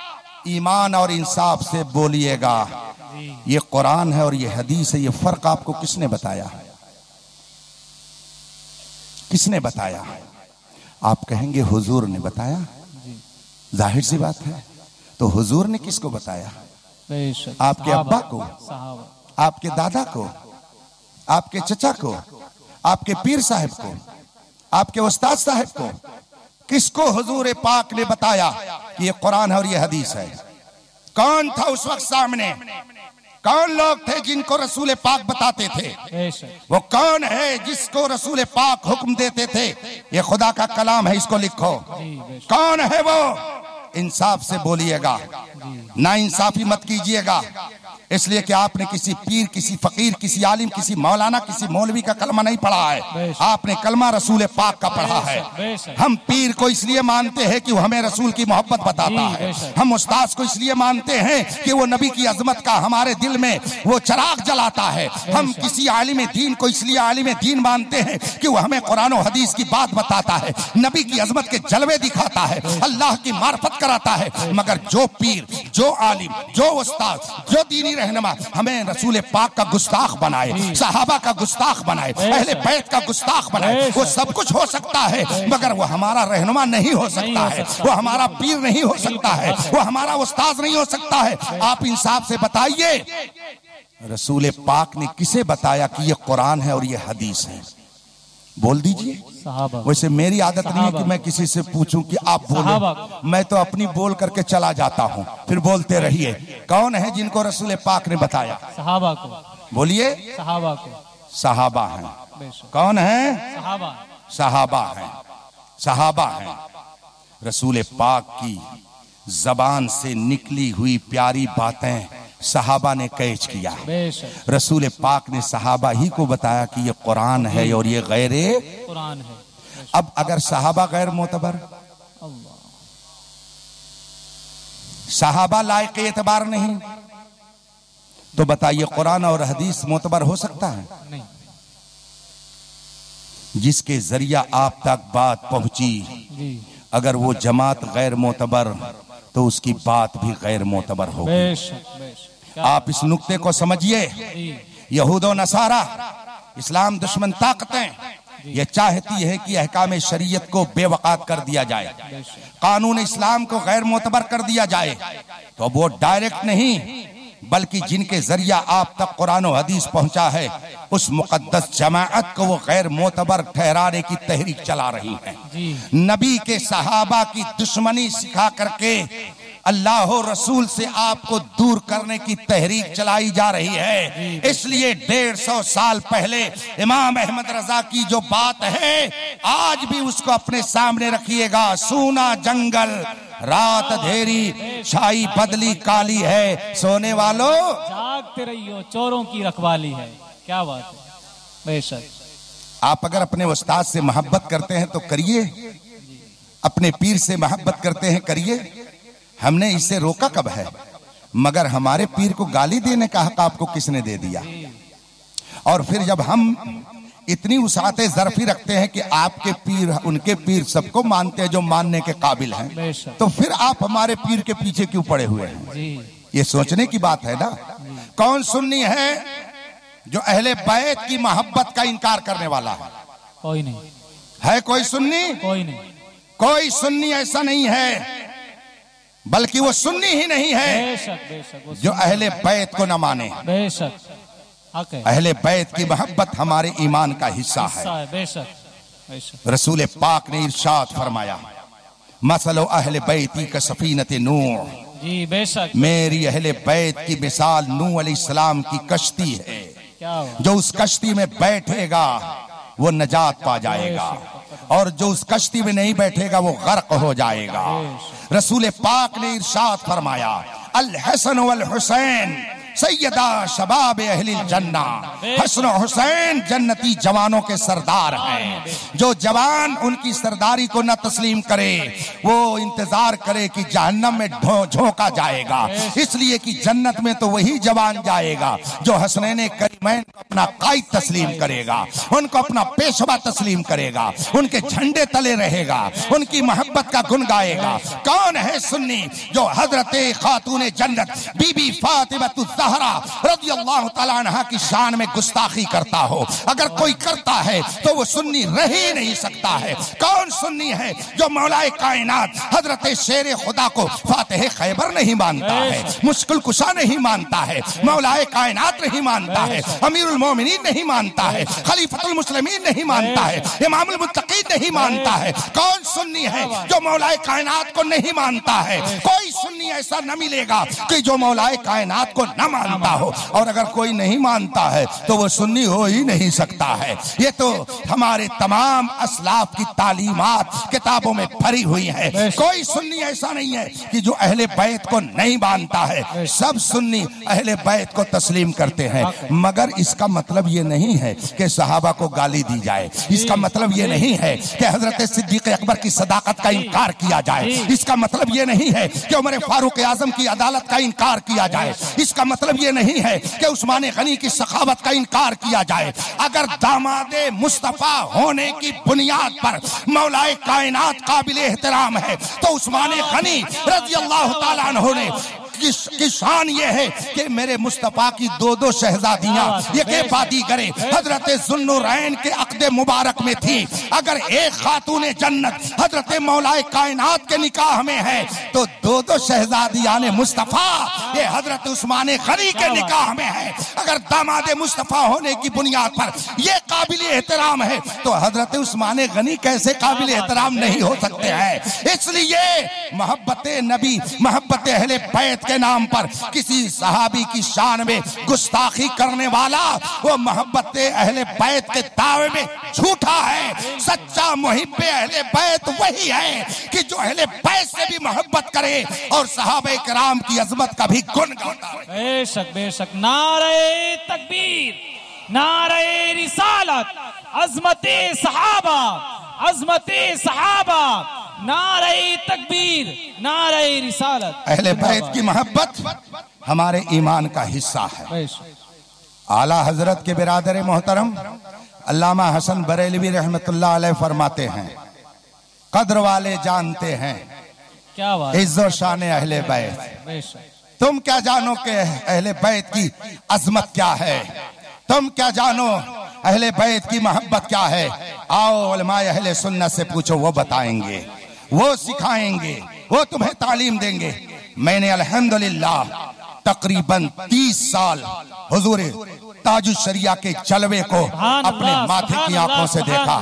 ईमान और इंसाफ से बोलिएगा ये कुरान है और ये हदीस है, ये फर्क आपको किसने बताया? किसने बताया? आप कहेंगे हुजूर ने बताया, जाहिर सी बात है। तो हुजूर ने किसको बताया? आपके अब्बा को, आपके दादा को, आपके चचा को, आपके पीर साहब को, आपके उस्ताद साहब को, किसको हुजूर पाक ने बताया कि ये कुरान है और ये हदीस है? कौन था उस वक्त सामने? कौन लोग थे जिनको रसूल पाक बताते थे? वो कौन है जिसको रसूल पाक हुक्म देते थे ये खुदा का कलाम है, इसको लिखो? कौन है वो? इंसाफ से बोलिएगा, ना इंसाफी मत कीजिएगा। इसलिए कि आपने किसी पीर, किसी फकीर, किसी आलिम, किसी मौलाना, किसी मौलवी का कलमा नहीं पढ़ा है, आपने कलमा रसूल पाक का पढ़ा है। हम पीर को इसलिए मानते हैं कि वो हमें रसूल की मोहब्बत बताता है। हम उस्ताद को इसलिए मानते हैं कि वो नबी की अजमत का हमारे दिल में वो चिराग जलाता है। हम किसी आलिम दीन को इसलिए आलिम दीन मानते हैं कि वो हमें कुरान और हदीस की बात बताता है, नबी की अजमत के जलवे दिखाता है, अल्लाह की मार्फत कराता है। मगर जो पीर, जो आलिम, जो उस्ताद, जो दीनी रहनुमा हमें रसूल पाक का गुस्ताख बनाए, सहाबा का गुस्ताख बनाए, अहले बैत का गुस्ताख बनाए, वो सब कुछ हो सकता है मगर वो हमारा रहनुमा नहीं हो सकता है, वो हमारा पीर नहीं हो सकता है, वो हमारा उस्ताद नहीं हो सकता है। आप इंसाफ से बताइए रसूल पाक ने किसे बताया कि ये कुरान है और ये हदीस है? बोल दीजिए। वैसे मेरी आदत नहीं है कि मैं किसी से पूछूं कि आप बोलो, मैं तो अपनी बोल करके चला जाता हूं, फिर बोलते रहिए। कौन है जिनको रसूल पाक ने बताया? सहाबा को। बोलिए। सहाबा को। सहाबा हैं। कौन है? सहाबा। सहाबा हैं। सहाबा हैं। रसूल पाक की जबान से निकली हुई प्यारी बातें सहाबा ने कैच किया। रसूल पाक ने सहाबा ही को बताया कि ये कुरान है और ये गैर कुरान है। अब अगर सहाबा गैर मोतबर, सहाबा लायक एतबार नहीं, तो बताइए कुरान और हदीस मोतबर हो सकता है? नहीं। जिसके जरिया आप तक बात पहुंची अगर वो जमात गैर मोतबर तो उसकी बात भी गैर मोतबर होगी। आप इस नुक्ते को समझिए। यहूद और नसारा, इस्लाम दुश्मन ताकतें ये चाहती है कि अहकाम शरीयत को बेवकात कर दिया जाए, कानून इस्लाम को गैर मोतबर कर दिया जाए। तो वो डायरेक्ट नहीं बल्कि जिनके जरिया आप तक कुरान और हदीस पहुंचा है उस मुकद्दस जमाअत को वो गैर मोतबर ठहराने की तहरीक चला रही है। नबी के सहाबा की दुश्मनी सिखा करके अल्लाह रसूल से आपको दूर करने की तहरीक चलाई जा रही है। इसलिए 150 साल पहले इमाम अहमद रजा की जो बात है आज भी उसको अपने सामने रखिएगा। सूना जंगल रात अंधेरी छाई बदली काली है, सोने वालों जागते रहियो चोरों की रखवाली है। क्या बात है, बेशक। आप अगर अपने उस्ताद से मोहब्बत करते हैं तो करिए, अपने पीर से मोहब्बत करते हैं करिए, हमने इससे रोका कब है? मगर हमारे पीर को गाली देने का हक आपको किसने दे दिया? और फिर जब हम इतनी उसाते ज़र्फी रखते हैं कि आपके पीर उनके पीर सबको मानते हैं जो मानने के काबिल हैं, तो फिर आप हमारे पीर के पीछे क्यों पड़े हुए हैं? ये सोचने की बात है ना। कौन सुन्नी है जो अहले बैत की मोहब्बत का इनकार करने वाला है? कोई नहीं है। कोई सुन्नी? कोई नहीं। कोई सुन्नी ऐसा नहीं है, बल्कि वो सुन्नी ही नहीं है बेशक, बेशक, जो अहले बैत को न माने। बेशक, अहले बैत की मोहब्बत हमारे ईमान का हिस्सा है। बेशक, बेशक। रसूल पाक ने इरशाद फरमाया, मसलो अहले बैती का सफीनत नूह। जी बेशक। मेरी अहले बैत की मिसाल नूह अलैहिस्सलाम की कश्ती है। जो उस कश्ती में बैठेगा वो नजात पा जाएगा, और जो उस कश्ती में नहीं बैठेगा वो गर्क हो जाएगा। रसूल पाक ने इरशाद फरमाया, अल हसन वल हुसैन सैयदा शबाब अहलिल जन्ना। हसन हुसैन जन्नती जवानों के सरदार हैं। जो जवान उनकी सरदारी को न तस्लीम करे वो इंतजार करे कि जहन्नम में झोंका जाएगा, इसलिए कि जन्नत में तो वही जवान जाएगा जो हसनैन करीमैन को अपना कायद तस्लीम करेगा, उनको अपना पेशवा तस्लीम करेगा, उनके झंडे तले रहेगा, उनकी मोहब्बत का गुन गाएगा। कौन है सुन्नी जो हजरत खातून जन्नत बीबी फातिमा ज़हरा रज़ियल्लाहु तआला अन्हा की शान में गुस्ताखी करता हो? अगर कोई करता है तो वो सुन्नी रह ही नहीं सकता है। कौन सुन्नी है जो मौलाए कायनात हजरत शेर खुदा को फातिह खैबर नहीं मानता है, मुश्किल कुशा नहीं मानता है, मौलाए कायनात नहीं मानता है, अमीरुल मोमिनीन नहीं मानता है, खलीफतुल मुस्लिमीन नहीं मानता है, इमामुल मुत्तकीन नहीं मानता है? कौन सुन्नी है जो मौलाए कायनात को नहीं मानता है? कोई सुन्नी ऐसा न मिलेगा कि जो मौलाए कायनात को न मानता हो, और अगर कोई नहीं मानता है तो वो सुन्नी हो ही नहीं सकता है। ये तो हमारे तमाम असलाफ की तालीमात किताबों में भरी हुई है। कोई सुन्नी ऐसा नहीं है कि जो अहले बैत को नहीं मानता है। सब सुन्नी अहले बैत को तस्लीम करते हैं, मगर इसका मतलब ये नहीं है कि सहाबा को गाली दी जाए, इसका मतलब ये नहीं है कि हजरत सिद्दीक अकबर की सदाकत का इनकार किया जाए, इसका मतलब ये नहीं है कि उमर फारूक आजम की अदालत का इनकार किया जाए, इसका मतलब ये नहीं है कि उस्मान गनी की सखावत का इनकार किया जाए। अगर दामादे मुस्तफा होने की बुनियाद पर मौलाए कायनात काबिल एहतराम है तो उस्मान गनी रज़ियल्लाहु ताला अन्हु ने की शान ये है कि मेरे मुस्तफा की दो शहजादियां ये बाती करे हजरत जुन्नुरैन के अक़्द मुबारक में थी। अगर एक खातून जन्नत हजरत मौलाए कायनात के निकाह में है तो दो शहजादियां ने मुस्तफा ये हजरत उस्मान गनी के निकाह में है। अगर दामादे मुस्तफा होने की बुनियाद पर ये काबिल एहतराम है तो हजरत उस्मान गनी कैसे काबिल एहतराम नहीं हो सकते हैं? इसलिए मोहब्बत नबी मोहब्बत अहले बैत के नाम पर किसी सहाबी की शान में गुस्ताखी करने वाला वो मोहब्बत अहले बैत के दावे में झूठा है। सच्चा मुहिब्बे अहले बैत वही है कि जो अहले बैत से भी मोहब्बत करे और सहाबे किराम की अजमत का भी गुण गाता है। बेशक, बेशक। नारे तकबीर, नारे रिसालत, अजमते सहाबा, अजमते सहाबा, नारे तकबीर, नारे रिसालत। अहले बैत की मोहब्बत हमारे ईमान का हिस्सा है। आला हजरत के बिरादर मोहतरम अल्लामा हसन बरेलवी रहमतुल्लाह अलैह फरमाते हैं, कद्र वाले जानते हैं क्या बात, इज्जो शान अहले बैत। तुम क्या जानो कि अहले बैत की अजमत क्या है, तुम क्या जानो अहले बैत की मोहब्बत क्या है? आओ उलमाए अहले सुन्नत से पूछो, वो बताएंगे, वो सिखाएंगे, वो तुम्हें तालीम देंगे। मैंने अल्हम्दुलिल्लाह तकरीबन 30 साल हुजूर ताजुश शरिया के जलवे को अपने माथे की आंखों से देखा है।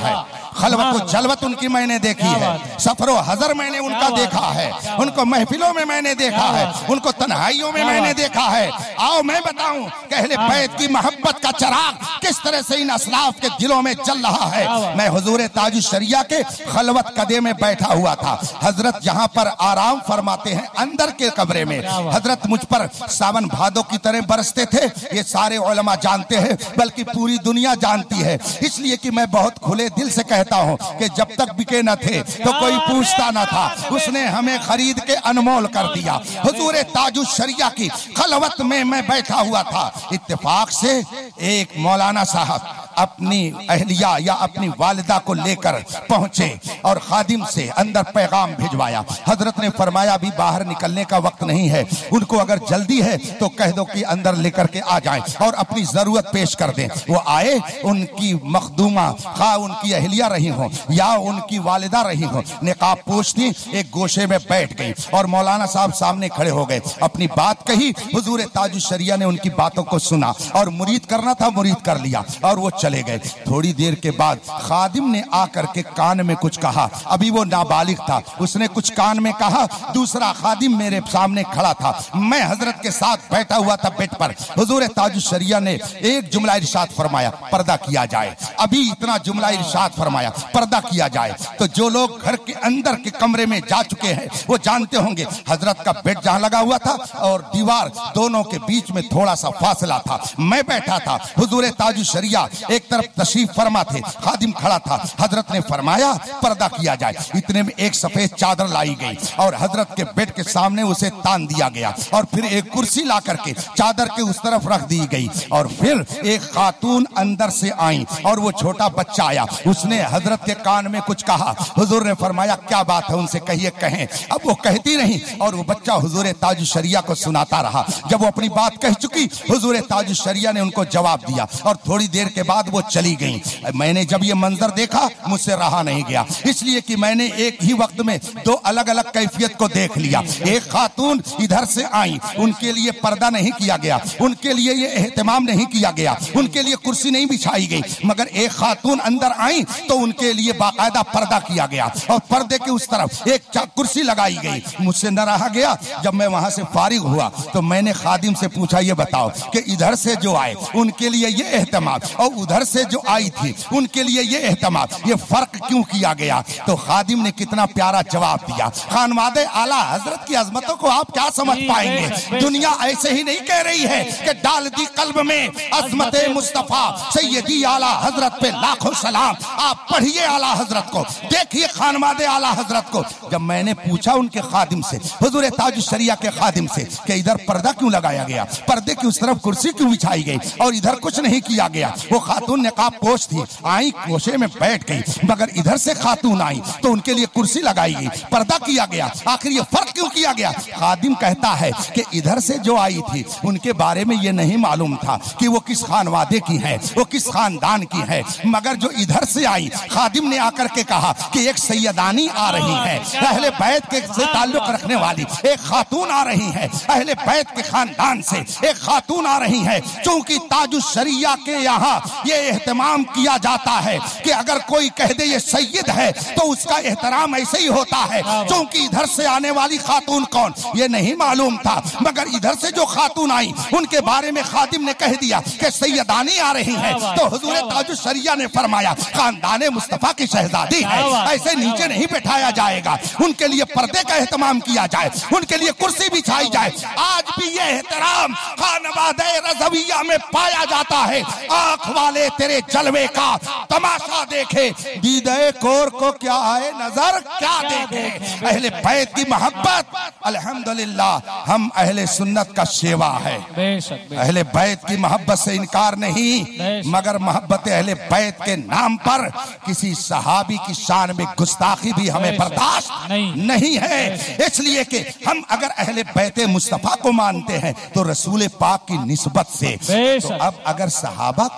खलवत व जलवत उनकी मैंने देखी है, सफरो हजर मैंने उनका देखा है, उनको महफिलों में मैंने देखा है, उनको तन्हाइयों में मैंने देखा है। आओ मैं बताऊं कि अहले बैत की मोहब्बत का चिराग किस तरह से इन असलाफ के दिलों में जल रहा है। मैं हुजूर ताजुश शरिया के खलवत कदे में बैठा हुआ था। हजरत जहां पर आराम फरमाते हैं अंदर के कमरे में, हजरत मुझ पर सावन भादों की तरह बरसते थे। ये सारे उलमा जानते हैं, बल्कि पूरी दुनिया जानती है, इसलिए कि मैं बहुत खुले दिल से कहता हूं कि जब तक बिके न थे तो कोई पूछता न था, उसने हमें खरीद के अनमोल कर दिया। हुजूर ताजुश शरिया की खलवत में मैं बैठा हुआ था। इत्तेफाक से एक मौलाना साहब अपनी अहलिया या अपनी वालिदा को लेकर पहुंचे और खादिम से अंदर पैगाम भिजवाया। हजरत ने फरमाया अभी बाहर निकलने का वक्त नहीं है, उनको अगर जल्दी है तो कह दो कि अंदर लेकर के आ जाएं और अपनी जरूरत पेश कर दें। वो आए, उनकी मखदूमा खा उनकी अहलिया रही हो या उनकी वालिदा रही हो, निकाब पोश थी, एक गोशे में बैठ गई और मौलाना साहब सामने खड़े हो गए, अपनी बात कही। हुजूर ताजुश शरिया ने उनकी बातों को सुना और मुरीद करना था, मुरीद कर लिया और वो चले गए। थोड़ी देर के बाद खादिम ने आकर के कान में कुछ कहा, अभी वो नाबालिग था, उसने कुछ कान में कहा। दूसरा खादिम मेरे सामने खड़ा था, मैं हजरत के साथ बैठा हुआ था बेड पर। हुजूर ताजुश शरिया ने एक जुमला इरशाद फरमाया, पर्दा किया जाए। अभी इतना जुमला इरशाद फरमाया, पर्दा किया जाए। तो जो लोग घर के अंदर के कमरे में जा चुके हैं वो जानते होंगे, हजरत का बेड जहां लगा हुआ था और दीवार दोनों के बीच में थोड़ा सा फासला था। मैं बैठा था, हुजूर ताजुश शरिया एक तरफ तशरीफ फरमा थे, खादिम खड़ा था। हजरत ने फरमाया पर्दा किया जाए। इतने में एक सफेद चादर लाई गई और हजरत के बेड के सामने उसे तान दिया गया और फिर एक कुर्सी ला करके चादर के उस तरफ रख दी गई और फिर एक खातून अंदर से आई और वो छोटा बच्चा आया, उसने हजरत के कान में कुछ कहा। हुजूर ने फरमाया क्या बात है, उनसे कहिए कहें। अब वो कहती नहीं और वो बच्चा हुजूर ताजुश शरिया को सुनाता रहा। जब वो अपनी बात कह चुकी, हुजूर ताजुश शरिया ने उनको जवाब दिया और थोड़ी देर के बाद वो चली गई। मैंने जब ये मंजर देखा मुझसे रहा नहीं गया, इसलिए कि मैंने एक ही वक्त में दो अलग अलग कैफियत को देख लिया। एक खातून इधर से आई, उनके लिए पर्दा नहीं किया गया, उनके लिए ये एहतमाम नहीं किया गया, उनके लिए कुर्सी नहीं बिछाई गई, मगर एक खातून अंदर आई तो उनके लिए बाकायदा पर्दा किया गया और पर्दे के उस तरफ एक कुर्सी लगाई गई। मुझसे न रहा गया। जब मैं वहां से फारिग हुआ तो मैंने खादिम से पूछा, ये बताओ कि इधर से जो आए उनके लिए ये एहतमाम और उधर से जो आई थी उनके लिए ये एहतमाम, ये फर्क क्यों किया गया? तो खादिम ने कितना प्यारा जवाब दिया। खानवादे आला हजरत की अजमतों को आप क्या समझ पाएंगे? दुनिया ऐसे ही नहीं कह रही है कि डाल दी कल्ब में अजमत मुस्तफा सैयदी आला हजरत पे लाखों सलाम। आप पढ़िए आला हजरत को, देखिए खानवादे आला हजरत को। जब मैंने पूछा उनके खादिम से, हुजूर ताजुश शरिया के खादिम से, कि इधर पर्दा क्यों लगाया गया, पर्दे की उस तरफ कुर्सी क्यों बिछाई गई और इधर कुछ नहीं किया गया? वो खातून निकाब पोश थी, आई कोशे में बैठ गई, मगर इधर से खातून आई तो उनके लिए कुर्सी लगाई गई, पर्दा किया गया। आखिर ये फर्क क्यों किया गया? खादिम कहता है कि इधर से जो आई थी उनके बारे में ये नहीं मालूम था कि वो किस खानवादे की है, वो किस खानदान की है, मगर जो इधर से आई, खादिम ने आकर के कहा कि एक सैयदानी आ रही है, अहले बैत के से ताल्लुक रखने वाली एक खातून आ रही है, अहले बैत के खानदान से एक खातून आ रही है। चूंकि ताजुश शरिया के यहाँ ये एहतमाम किया जाता है कि अगर कोई कह दे ये सैयद है तो उसका एहतराम ऐसे ही होता है। चूंकि इधर से आने वाली खातून कौन ये नहीं मालूम था, मगर इधर से जो खातून आई उनके बारे में खादिम ने कह दिया कि सैयदानी आ रही है, तो हुजूर ताजुश शरिया ने फरमाया खानदान मुस्तफा की शहजादी है, ऐसे नीचे नहीं बैठाया जाएगा, उनके लिए पर्दे का एहतमाम किया जाए, उनके लिए कुर्सी बिछाई जाए। आज भी ये एहतराम खानवादे रज़विया में पाया जाता है। आंख वाले तेरे जलवे का तमाशा देखे, दीदे कोर को क्या आए नजर क्या देखे। अहले बैत की मोहब्बत अल्हम्दुलिल्लाह हम अहले सुन्नत का शेवा है। अहले बैत की मोहब्बत से इनकार नहीं, मगर मोहब्बत अहले बैत के नाम पर किसी सहाबी की शान में गुस्ताखी भी हमें बर्दाश्त नहीं है। इसलिए कि हम अगर अहले बैत मुस्तफा को मानते हैं तो रसूल पाक की निस्बत से, तो अब अगर सहाबा को नबी से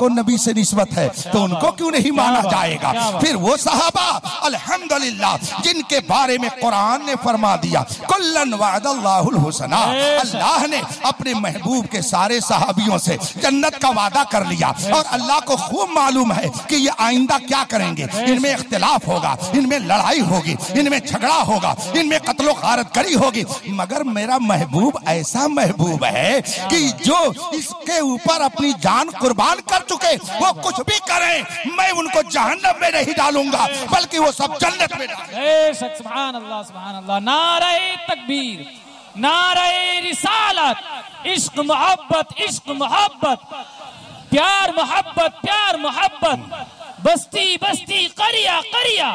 मुझसे निस्बत है तो उनको क्यों नहीं माना जाएगा। फिर वो सहाबा अल्हम्दुलिल्लाह जिनके बारे में कुरान ने फरमा दिया कुल्लन वअदल्लाहुल हुस्ना, अल्लाह ने अपने महबूब के सारे सहाबियों से जन्नत का वादा कर लिया और अल्लाह को खूब मालूम है कि ये आइंदा क्या करेंगे, इनमें इख्तिलाफ होगा, इनमें लड़ाई होगी, इनमें झगड़ा होगा, इनमें कत्लो गारत करी होगी, मगर मेरा महबूब ऐसा महबूब है कि जो इसके ऊपर अपनी जान कुर्बान कर चुके वो कुछ भी करें मैं उनको जहन्नम में नहीं डालूंगा बल्कि वो सब जन्नत में डालेंगे। सुभान अल्लाह, सुभान अल्लाह। नारे तकबीर, नारे रिसालत, इश्क मोहब्बत, इश्क मोहब्बत, प्यार मोहब्बत, प्यार मोहब्बत, बस्ती बस्ती करिया करिया,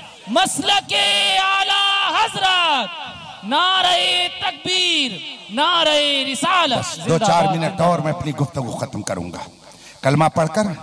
मसलके आला हजरत, नारे तकबीर, नारे रिसालत। 2-4 मिनट और मैं अपनी गुफ्तगू खत्म करूंगा। कलमा पढ़कर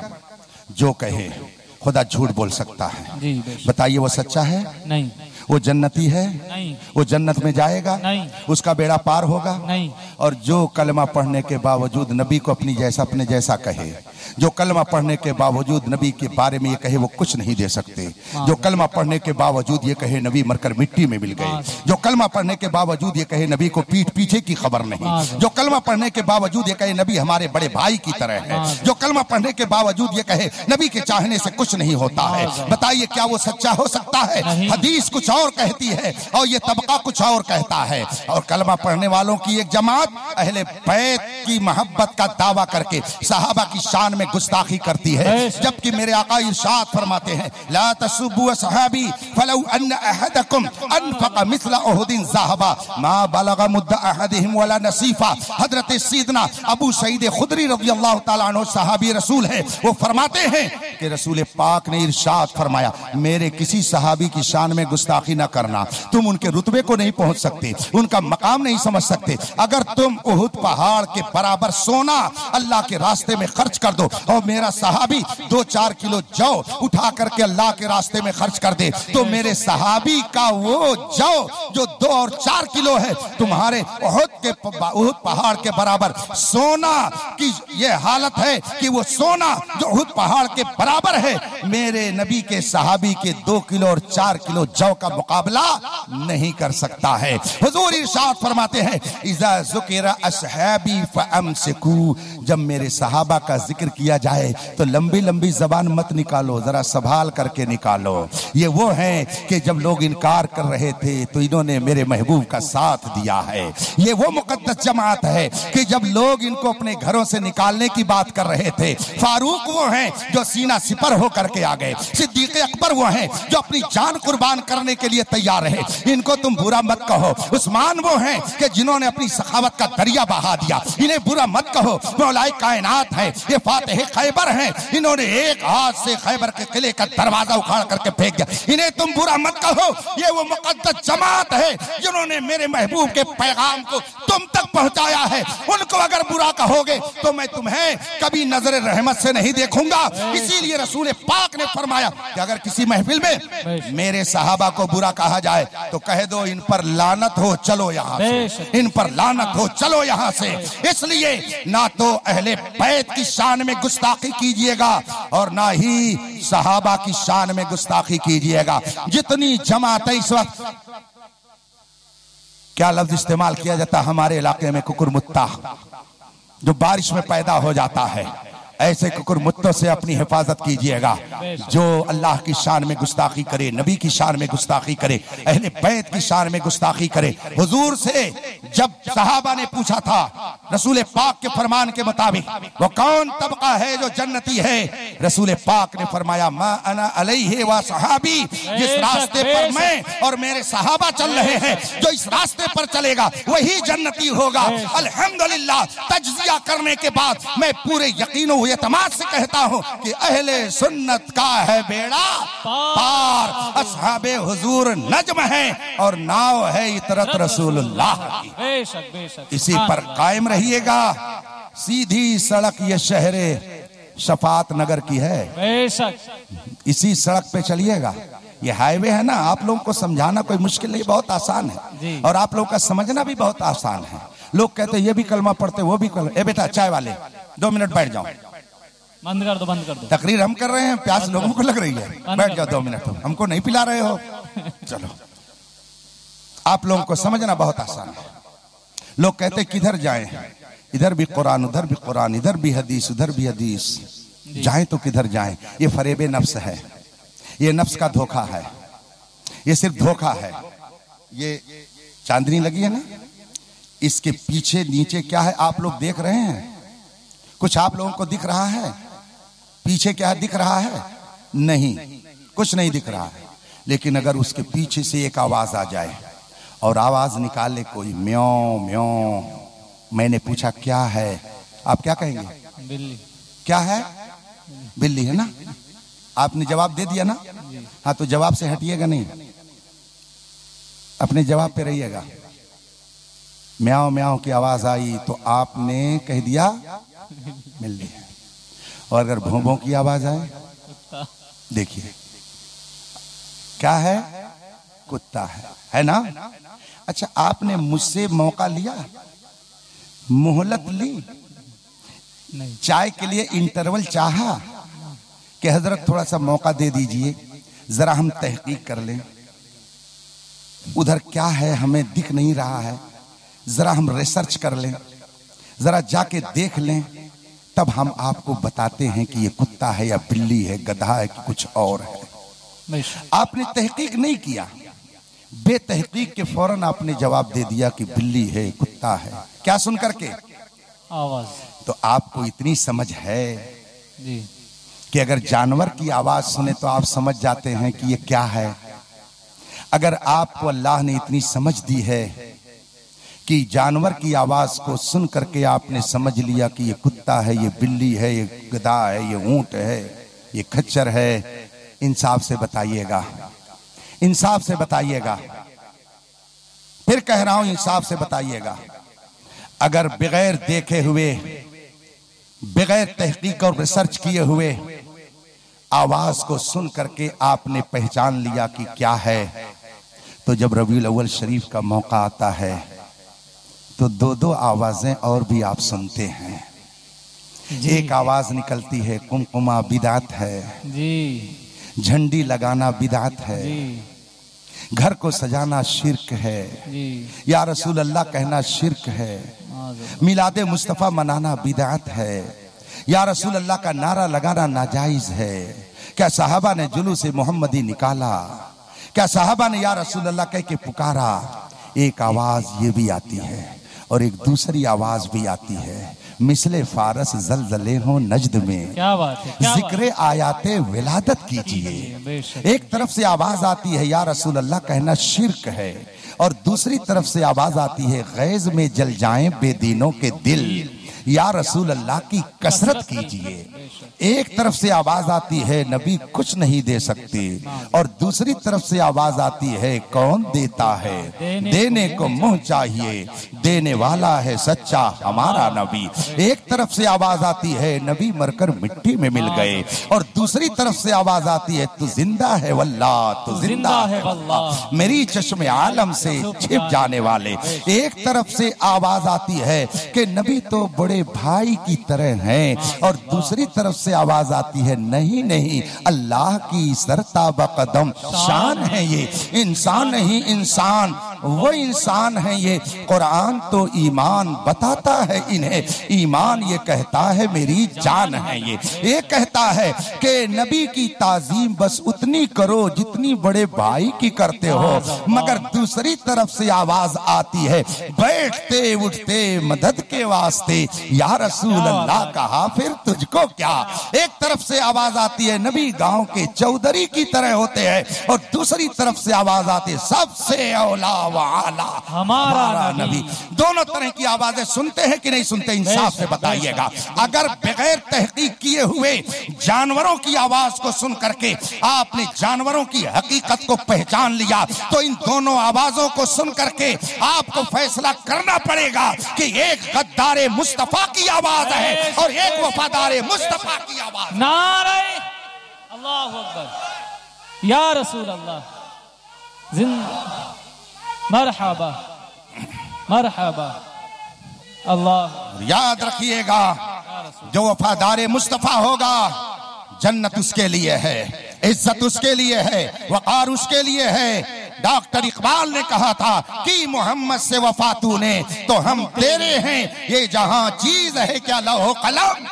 जो कहे खुदा झूठ बोल सकता है, बताइए वो सच्चा है? नहीं। वो जन्नती है? नहीं। वो जन्नत में जाएगा? नहीं। उसका बेड़ा पार होगा? नहीं। और जो कलमा पढ़ने के बावजूद नबी को अपने जैसा कहे, जो कलमा पढ़ने के बावजूद नबी के बारे में ये कहे वो कुछ नहीं दे सकते, जो कलमा पढ़ने के बावजूद ये कहे नबी मरकर मिट्टी में मिल गए, जो कलमा पढ़ने के बावजूद ये कहे नबी को पीठ पीछे की खबर नहीं, जो कलमा पढ़ने के बावजूद ये कहे नबी हमारे बड़े भाई की तरह है, जो कलमा पढ़ने के बावजूद ये कहे नबी के चाहने से कुछ नहीं होता है, बताइए क्या वो सच्चा हो सकता है? हदीस कुछ और कहती है और ये तबका कुछ और कहता है। और कलमा पढ़ने वालों की एक जमात अहले बैत की मोहब्बत का दावा करके सहाबा की शान में गुस्ताखी करती है, जबकि मेरे आका इरशाद फरमाते हैं ला तसुब्बु असहाबी फलौ अन्न अहदकुम अनफक़ मिस्ल उहुदिन ज़हबा मा बलग़ मुद्द अहदिहिम वला नसीफा। हजरत सैयदना अबू सईद खुदरी रज़ियल्लाहु तआला अन्हु सहाबी रसूल है, वो फरमाते हैं कि रसूल पाक ने इरशाद फरमाया मेरे किसी सहाबी की शान में गुस्ताखी न करना, तुम उनके रुतबे को नहीं पहुंच सकते, उनका मकाम नहीं समझ सकते। अगर तुम उहुद पहाड़ के बराबर सोना अल्लाह के रास्ते में खर्च कर दो और मेरा सहाबी 2-4 किलो जौ उठा करके अल्लाह के रास्ते में खर्च कर दे तो मेरे सहाबी का वो जौ जो 2 और 4 किलो है तुम्हारे उहुद पहाड़ के बराबर सोना की ये हालत है कि वो सोना जो उहुद पहाड़ के बराबर है मेरे नबी के सहाबी के 2 किलो और 4 किलो जौ का मुकाबला नहीं कर सकता है। हुजूर इरशाद फरमाते हैं इज़ा ज़ुकिरा अस्हाबी फअमसिकू, जब मेरे सहाबा का जिक्र किया जाए तो लंबी लंबी जबान मत निकालो, जरा संभाल करके निकालो। ये वो हैं कि जब लोग इनकार कर रहे थे तो इन्होंने मेरे महबूब का साथ दिया है। ये वो मुकद्दस जमात है कि जब लोग इनको अपने घरों से निकालने की बात कर रहे थे, फारूक वो हैं जो सीना सिपर होकर के आ गए, सिद्दीक अकबर वो हैं जो अपनी जान कुर्बान करने के लिए तैयार रहे, इनको तुम बुरा मत कहो। उस्मान वो हैं कि जिन्होंने अपनी सखावत का दरिया बहा दिया, इन्हें बुरा मत कहो। मौलाए कायनात है, ये फातिह खैबर हैं, इन्होंने एक हाथ से खैबर के किले का दरवाजा उखाड़ करके फेंक दिया, इन्हें तुम बुरा मत कहो। ये वो मुकद्दस जमात है जिन्होंने मेरे महबूब के पैगाम को तुम तक पहुंचाया है, उनको अगर बुरा कहोगे तो मैं तुम्हें कभी नजर रहमत से नहीं देखूंगा। इसीलिए रसूल पाक ने फरमाया कि अगर किसी महफिल में मेरे सहाबा को बुरा कहा जाए तो कह दो इन पर लानत हो, चलो यहाँ से, इन पर लानत हो, चलो यहाँ से। इसलिए ना तो अहले बैत की शान में गुस्ताखी कीजिएगा और ना ही सहाबा की शान में गुस्ताखी कीजिएगा। जितनी जमातें इस वक्त, क्या लफ्ज इस्तेमाल किया जाता है हमारे इलाके में, कुकुरमुत्ता, जो बारिश में पैदा हो जाता है, ऐसे कुकुरमुत्तों से अपनी हिफाजत कीजिएगा। जो अल्लाह की शान में गुस्ताखी करे, नबी की शान में गुस्ताखी करे, अहले बैत की शान में गुस्ताखी करे। हुजूर से जब सहाबा ने पूछा था रसूल पाक के फरमान के मुताबिक वो कौन तबका है जो जन्नती है, रसूल पाक ने फरमाया मा अना अलैहि व सहाबी, जिस रास्ते पर मैं और मेरे सहाबा चल रहे हैं, जो इस रास्ते पर चलेगा वही जन्नती होगा। अल्हम्दुलिल्लाह, तज्जिया करने के बाद मैं पूरे यकीन एतमाद से कहता हूं कि अहले सुन्नत का है बेड़ा पार, असहाबे हुजूर नज्म है और नाव है इतरत रसूलुल्लाह की। बेशक बेशक, इसी पर कायम रहिएगा। सीधी सड़क ये शहरे शफात नगर की है, बेशक इसी सड़क पे चलिएगा। ये हाईवे है ना, आप लोगों को समझाना कोई मुश्किल नहीं, बहुत आसान है और आप लोगों का समझना भी बहुत आसान है। लोग कहते ये भी कलमा पढ़ते वो भी कलमा। ए बेटा चाय वाले 2 मिनट बैठ जाओ, बंद कर दो, बंद कर दो। तकरीर हम कर रहे हैं, प्यास लोगों को लग रही है। बैठ जाओ 2 मिनट, हमको नहीं पिला रहे हो। चलो, आप लोगों को समझना बहुत आसान है। लोग कहते किधर जाएं, इधर भी कुरान, उधर भी कुरान, इधर भी हदीस, उधर भी हदीस, जाएं तो किधर जाएं। ये फरेबे नफ्स है, ये नफ्स का धोखा है, ये सिर्फ धोखा है। ये चांदनी लगी है ना, इसके पीछे नीचे क्या है आप लोग देख रहे हैं? कुछ आप लोगों को दिख रहा है? पीछे क्या दिख रहा है? नहीं, कुछ नहीं दिख रहा है। लेकिन अगर उसके पीछे से एक आवाज आ जाए और आवाज निकाले कोई, म्याऊं म्याऊं, मैंने पूछा क्या है, आप क्या कहेंगे? बिल्ली। क्या है? बिल्ली है ना। आपने जवाब दे दिया ना। हाँ, तो जवाब से हटिएगा नहीं, अपने जवाब पे रहिएगा। म्याऊं म्याऊं की आवाज आई तो आपने कह दिया बिल्ली है। और अगर भों भों की आवाज आए, देखिए क्या है? कुत्ता है ना। अच्छा, आपने मुझसे मौका लिया, मोहलत ली, नहीं। चाय के लिए इंटरवल चाहा कि हजरत थोड़ा सा मौका दे दीजिए, जरा हम तहकीक कर लें, उधर क्या है हमें दिख नहीं रहा है, जरा हम रिसर्च कर लें, जरा जाके देख लें, तब हम आपको बताते हैं कि ये कुत्ता है या बिल्ली है, गधा है कि कुछ और है। आपने तहकीक नहीं किया, बेतहकीक के फौरन आपने जवाब दे दिया कि बिल्ली है, कुत्ता है। क्या सुन करके? आवाज। तो आपको इतनी समझ है जी कि अगर जानवर की आवाज सुने तो आप समझ जाते हैं कि ये क्या है। अगर आपको अल्लाह ने इतनी समझ दी है कि जानवर की आवाज को सुन करके आपने समझ लिया कि ये कुत्ता है, ये बिल्ली है, ये गधा है, ये ऊंट है, ये खच्चर है, इंसाफ से बताइएगा, इंसाफ से बताइएगा, फिर कह रहा हूं इंसाफ से बताइएगा। अगर बगैर देखे हुए, बगैर तहकीक और रिसर्च किए हुए आवाज को सुन करके आपने पहचान लिया कि क्या है, तो जब रबीउल अव्वल शरीफ का मौका आता है तो 2-2 आवाजें और भी आप सुनते हैं। एक आवाज निकलती है कुमकुमा बिदात है जी, झंडी लगाना बिदात है जी, घर को सजाना शिर्क है जी, या रसूल अल्लाह कहना शिर्क है, मिलादे मुस्तफा मनाना बिदात है, या रसूल अल्लाह का नारा लगाना नाजायज है। क्या साहबा ने जुलूस मोहम्मदी निकाला? क्या साहबा ने या रसूल अल्लाह कह के पुकारा? एक आवाज ये भी आती है और एक दूसरी आवाज भी आती है, मिसले फारस जलजले हो नजद में। क्या बात है, जिक्र आयाते विलादत कीजिए। एक तरफ से आवाज आती है या रसूल अल्लाह कहना शिर्क है, और दूसरी तरफ से आवाज आती है गैज में जल जाएं बेदीनों के दिल, या रसूल अल्लाह की कसरत कीजिए। एक तरफ से आवाज आती है नबी कुछ नहीं दे सकते, और दूसरी तरफ से आवाज आती है कौन देता है, देने को मुंह चाहिए, देने वाला है सच्चा हमारा नबी। एक तरफ से आवाज आती है नबी मरकर मिट्टी में मिल गए, और दूसरी तरफ से आवाज आती है तू जिंदा है वल्लाह, तू जिंदा है वल्लाह, मेरी चश्मे आलम से छिप जाने वाले। एक तरफ से आवाज आती है कि नबी तो बड़े भाई की तरह हैं, और दूसरी तरफ से आवाज आती है नहीं नहीं अल्लाह की सरताब कदम शान है ये, इंसान नहीं इंसान, वो इंसान है ये। कुरान तो ईमान बताता है इन्हें, ईमान ये कहता है मेरी जान है ये कहता है कि नबी की ताजीम बस उतनी करो जितनी बड़े भाई की करते हो। मगर दूसरी तरफ से आवाज आती है बैठते उठते मदद के वास्ते, या रसूल अल्लाह कहा फिर तुझको क्या। एक तरफ से आवाज आती है नबी गांव के चौधरी की तरह होते हैं, और दूसरी तरफ से आवाज आती है सबसे औला वाला हमारा नबी। दोनों तरह की आवाजें सुनते हैं कि नहीं सुनते, इंसाफ से बताइएगा। अगर बगैर तहकीक किए हुए जानवरों की आवाज को सुन करके आपने जानवरों की हकीकत को पहचान लिया, तो इन दोनों आवाजों को सुन करके आपको फैसला करना पड़ेगा कि एक गद्दारे मुस्तफा की आवाज है और एक वफादारे मुस्तफा की आवाज। नारे अल्लाहु अकबर, या रसूल अल्लाह जिंदा, मरहबा मरहबा। अल्लाह याद रखिएगा जो वफादार मुस्तफा होगा जन्नत उसके लिए है, इज्जत उसके लिए है, वकार उसके लिए है। डॉक्टर इकबाल ने कहा था कि मोहम्मद से वफा तूने तो हम तेरे हैं, ये जहां चीज है क्या लौह कलम।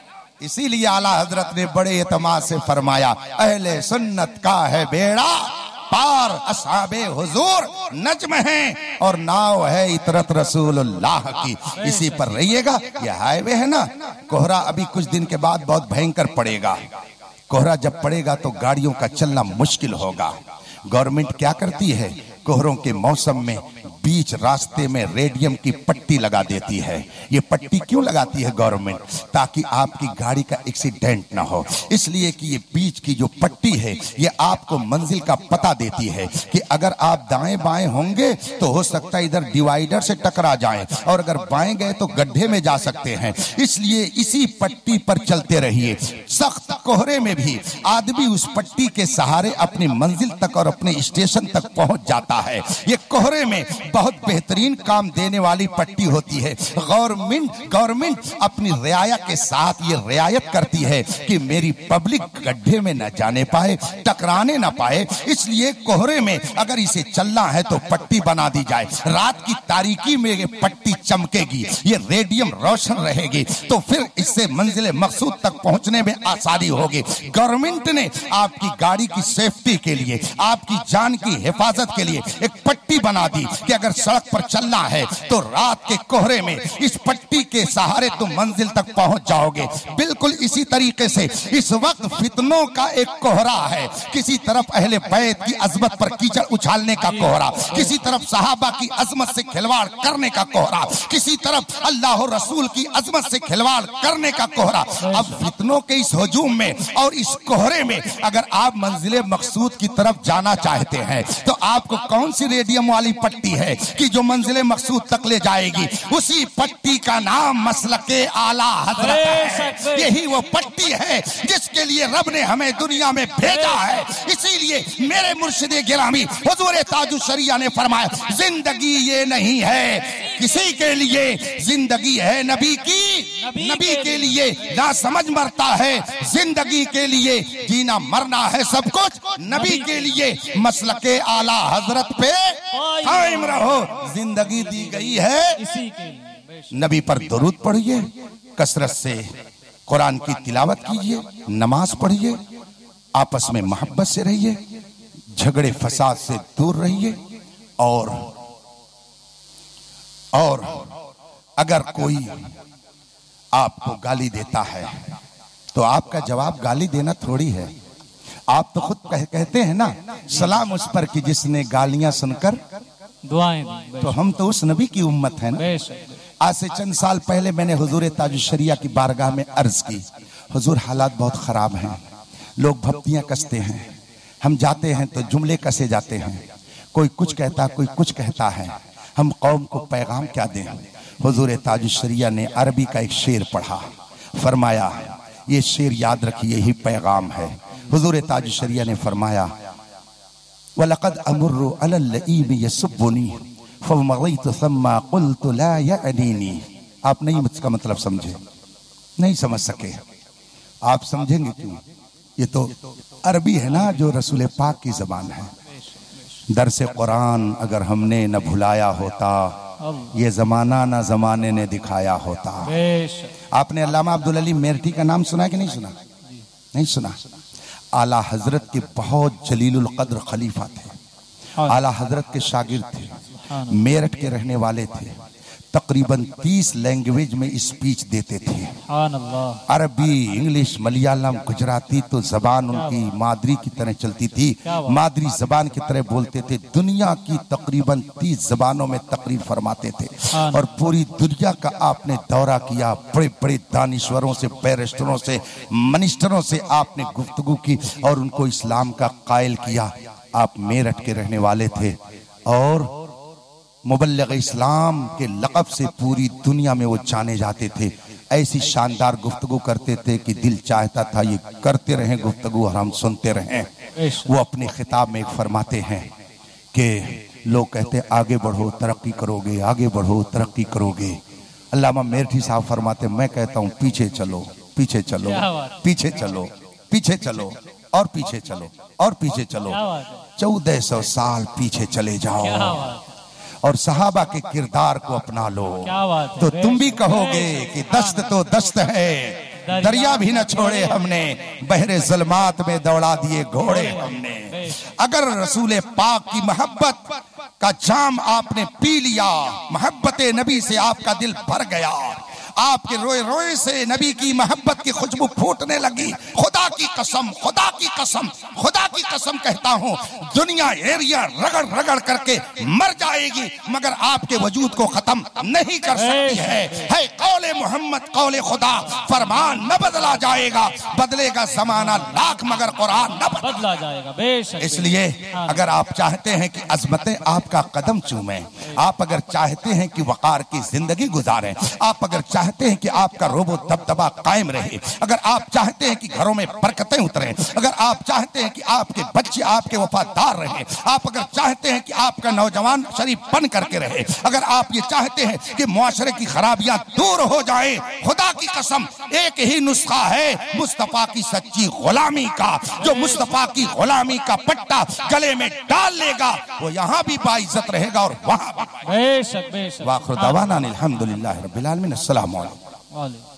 इसीलिए आला हजरत ने बड़े एतमाद से फरमाया अहले सुन्नत का है बेड़ा पार, असहाबे हुजूर नज्म है और नाव है इतरत रसूलुल्लाह की। इसी पर रहिएगा। ये हाईवे है ना, कोहरा अभी कुछ दिन के बाद बहुत भयंकर पड़ेगा। कोहरा जब पड़ेगा तो गाड़ियों का चलना मुश्किल होगा। गवर्नमेंट क्या करती है, कोहरों के मौसम में बीच रास्ते में रेडियम की पट्टी लगा देती है। ये पट्टी क्यों लगाती है गवर्नमेंट? ताकि आपकी गाड़ी का एक्सीडेंट ना हो। इसलिए कि ये बीच की जो पट्टी है ये आपको मंजिल का पता देती है कि अगर आप दाएं बाएं होंगे तो हो सकता है इधर डिवाइडर से टकरा जाएं, और अगर बाएं गए तो गड्ढे में जा सकते हैं। इसलिए इसी पट्टी पर चलते रहिए। सख्त कोहरे में भी आदमी उस पट्टी के सहारे अपनी मंजिल तक और अपने स्टेशन तक पहुंच जाता है। ये कोहरे में बहुत बेहतरीन काम देने वाली पट्टी होती है। गवर्नमेंट अपनी रियाया के साथ ये रियायत करती है कि मेरी पब्लिक गड्ढे में न जाने पाए, टकराने न पाए। इसलिए कोहरे में अगर इसे चलना है तो पट्टी बना दी जाए। रात की तारीकी में ये पट्टी चमकेगी, ये रेडियम रोशन रहेगी, तो फिर इससे मंजिल मकसूद तक पहुंचने में आसानी होगी। गवर्नमेंट ने आपकी गाड़ी की सेफ्टी के लिए, आपकी जान की हिफाजत के लिए एक पट्टी बना दी कि अगर सड़क पर चलना है तो रात के कोहरे में इस पट्टी के सहारे तुम मंजिल तक पहुंच जाओगे। बिल्कुल इसी तरीके से इस वक्त फितनों का एक कोहरा है। किसी तरफ अहले बैत की अजमत पर कीचड़ उछालने का कोहरा, किसी तरफ सहाबा की अजमत से खिलवाड़ करने का कोहरा, किसी तरफ अल्लाह और रसूल की अजमत से खिलवाड़ करने का कोहरा। अब फितनों के इस हुजूम में और इस कोहरे में अगर आप मंजिल मकसूद की तरफ जाना चाहते हैं तो आपको कौन सी रेडियम वाली पट्टी है कि जो मंजिल मकसूद तक ले जाएगी? उसी पट्टी का नाम मसलके आला हजरत है। यही वो पट्टी है जिसके लिए रब ने हमें दुनिया में भेजा है। इसीलिए मेरे मुर्शिदे गिरामी हुजूर ताजुश शरिया ने फरमाया जिंदगी ये नहीं है किसी के लिए, जिंदगी है नबी की, नबी के लिए ना समझ मरता है, जिंदगी के लिए जीना मरना है सब कुछ नबी के लिए। मसलके आला हजरत पे कायम रहो, जिंदगी दी गई है इसी के लिए। नबी पर दुरूद पढ़िए, कसरत से कुरान की तिलावत कीजिए, नमाज पढ़िए, आपस में मोहब्बत से रहिए, झगड़े फसाद से दूर रहिए। और अगर कोई आपको गाली देता है तो आपका जवाब गाली देना थोड़ी है। आप तो खुद कहते हैं ना सलाम उस पर कि जिसने गालियां सुनकर दुआएं दी। तो हम तो उस नबी की उम्मत है ना। आज से चंद साल पहले मैंने हुजूर ताजुश शरिया की बारगाह में अर्ज की, हुजूर हालात बहुत खराब हैं, लोग भक्तियां कसते हैं, हम जाते हैं तो जुमले कसे जाते हैं, कोई कुछ कहता कोई कुछ कहता है, हम कौम को पैगाम क्या दें? हुजूर ताजुश शरिया ने अरबी का एक शेर पढ़ा, फरमाया ये शेर याद रखिए, यही पैगाम है। हुजूर ताजुश शरिया ने फरमाया वलक़द अमुर्रु अलल लईब यसुब्बुनी फमग़यतु सम्मा क़ुल्तु ला यअनीनी। आप नहीं इसका मतलब समझे, नहीं समझ सके, आप समझेंगे क्यों? ये तो अरबी है ना जो रसूल पाक की ज़बान है। दरसे कुरान अगर हमने न भुलाया होता, ये जमाना ना जमाने ने दिखाया होता। आपने अल्लामा अब्दुल अली मेरठी का नाम सुना कि नहीं सुना? नहीं सुना। आला हजरत के बहुत जलीलुल कद्र खलीफा थे, आला हजरत के शागिर्द थे, मेरठ के रहने वाले थे, तकरीबन 30 लैंग्वेज में स्पीच देते थे। अरबी, इंग्लिश, मलयालम, गुजराती, तो जबान उनकी मादरी की तरह चलती थी, मादरी जबान की तरह बोलते थे। दुनिया की तकरीबन 30 जबानों में तकरीर फरमाते थे और पूरी दुनिया का आपने दौरा किया। बड़े बड़े दानिश्वरों से, बैरिस्टरों से, मिनिस्टरों से आपने गुफ्तगू की और उनको इस्लाम का कायल किया। आप मेरठ के रहने वाले थे और मुबल्लिग इस्लाम के लक़ब से पूरी दुनिया में वो जाने जाते थे। ऐसी शानदार गुफ्तगू करते थे कि दिल चाहता था ये करते रहें गुफ्तगू और हम सुनते रहें। वो अपने खिताब में एक फरमाते हैं कि लोग कहते आगे बढ़ो तरक्की करोगे, आगे बढ़ो तरक्की करोगे। अल्लामा मेरठी साहब फरमाते, मैं कहता हूँ पीछे चलो, पीछे चलो, पीछे चलो, पीछे चलो और पीछे चलो और पीछे चलो, 1400 साल पीछे चले जाओ और सहाबा के किरदार को अपना लो, तो तुम भी कहोगे कि दस्त तो दस्त है, दरिया भी न छोड़े हमने, बहरे ज़ुल्मात में दौड़ा दिए घोड़े हमने। अगर रसूल पाक की मोहब्बत का जाम आपने पी लिया, मोहब्बत नबी से आपका दिल भर गया, आपके रोए रोए से नबी की मोहब्बत की खुशबू फूटने लगी, खुदा की कसम, खुदा की कसम, खुदा की कसम कहता हूँ, दुनिया एरिया रगड़ रगड़ करके मर जाएगी मगर आपके वजूद को खत्म नहीं कर सकती है कौले मोहम्मद कौले खुदा, फरमान न बदला जाएगा, बदलेगा जमाना लाख मगर कुरान न बदला जाएगा। इसलिए अगर आप चाहते हैं कि अजमतें आपका कदम चूमें, आप अगर चाहते हैं कि वकार की जिंदगी गुजारें, आप अगर चाहते हैं कि आपका रोबो दबदबा कायम रहे, अगर आप चाहते हैं कि घरों में बरकतें उतरें, अगर आप चाहते हैं कि आपके बच्चे आपके वफादार रहे, आप अगर चाहते हैं कि आपका नौजवान शरीफ बन करके रहे, अगर आप ये चाहते हैं कि मुआशरे की खराबियां दूर हो जाएं, खुदा की कसम एक ही नुस्खा है मुस्तफा की सच्ची गुलामी का, जो मुस्तफा की गुलामी का पट्टा गले में डाल लेगा वो यहाँ भी बाइज्जत रहेगा और वहाँ भी। बेशक बेशक। वाखिर दवाना अनिल हम्दुलिल्लाहि रब्बिल आलमीन। अस्सलामु अलैकुम।